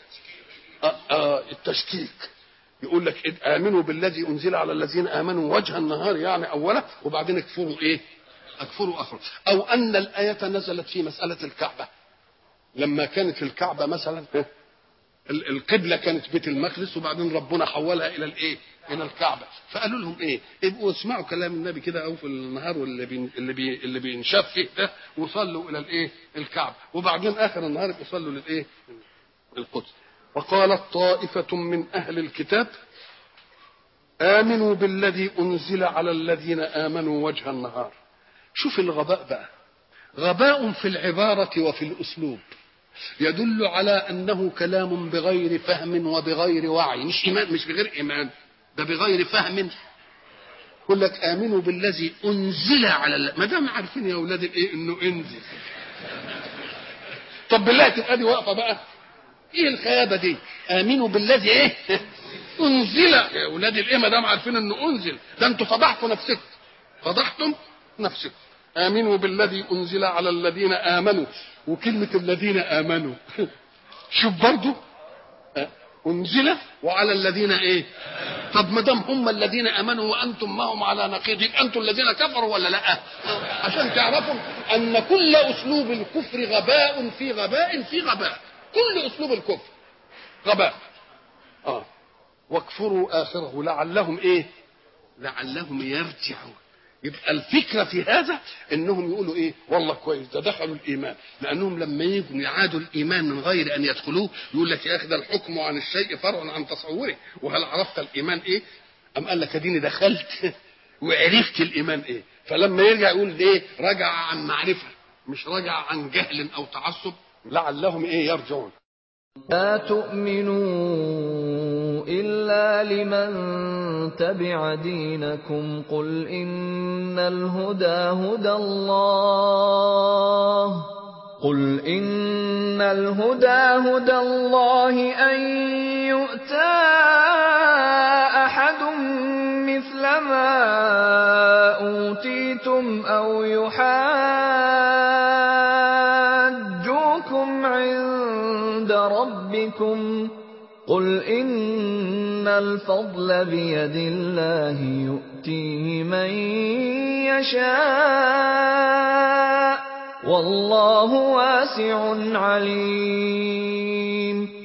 التشكيك. يقول لك امنوا بالذي انزل على الذين امنوا وجه النهار يعني اولا، وبعدين اكفروا ايه؟ اكفروا اخر. او ان الايه نزلت في مساله الكعبه، لما كانت الكعبه مثلا القبله كانت بيت المقدس وبعدين ربنا حولها الى الايه؟ الى الكعبه، فقالوا لهم ايه؟ ابقوا اسمعوا كلام النبي كده او في النهار اللي بينشاف فيه ده وصلوا الى الايه؟ الكعبه، وبعدين اخر النهار يبقوا صلوا للايه؟ القدس. وقالت طائفه من اهل الكتاب امنوا بالذي انزل على الذين امنوا وجه النهار. شوف الغباء بقى، غباء في العبارة وفي الأسلوب يدل على أنه كلام بغير فهم وبغير وعي، مش إيمان، مش بغير إيمان، ده بغير فهم. يقول لك آمنوا بالذي أنزل على ما دام عارفين يا أولاد الإيه إنه أنزل. طب بالله تبقى دي واقفة بقى، إيه الخيابة دي؟ آمنوا بالذي إيه؟ أنزل يا أولاد الإيه ما دام عارفين إنه أنزل، ده أنتوا فضحتوا نفسكم، فضحتم نفسكم. آمنوا بالذي أنزل على الذين آمنوا، وكلمة الذين آمنوا شوف برضو أنزل وعلى الذين إيه؟ طب ما دام هم الذين آمنوا وأنتم ما هم على نقيض، أنتم الذين كفروا ولا لا؟ عشان تعرفوا أن كل أسلوب الكفر غباء في غباء في غباء، كل أسلوب الكفر غباء. واكفروا آخره لعلهم إيه؟ لعلهم يرجعون. يبقى الفكرة في هذا انهم يقولوا ايه؟ والله كويس ده دخلوا الايمان، لانهم لما يجوا يعادوا الايمان من غير ان يدخلوه يقول لك يا اخي ده الحكم عن الشيء فرع عن تصوره، وهل عرفت الايمان ايه؟ ام قال لك اديني دخلت وعرفت الايمان ايه؟ فلما يرجع يقول ايه؟ رجع عن معرفه، مش رجع عن جهل او تعصب، لعلهم ايه؟ يرجعون. لا تؤمنوا إلا لمن تبع دينكم قل إن الهدى هدى الله أن يؤتى أحد مثل ما أوتيتم أو يحاجوكم عند ربكم قل إن الفضل بيد الله يؤتيه من يشاء والله واسع عليم.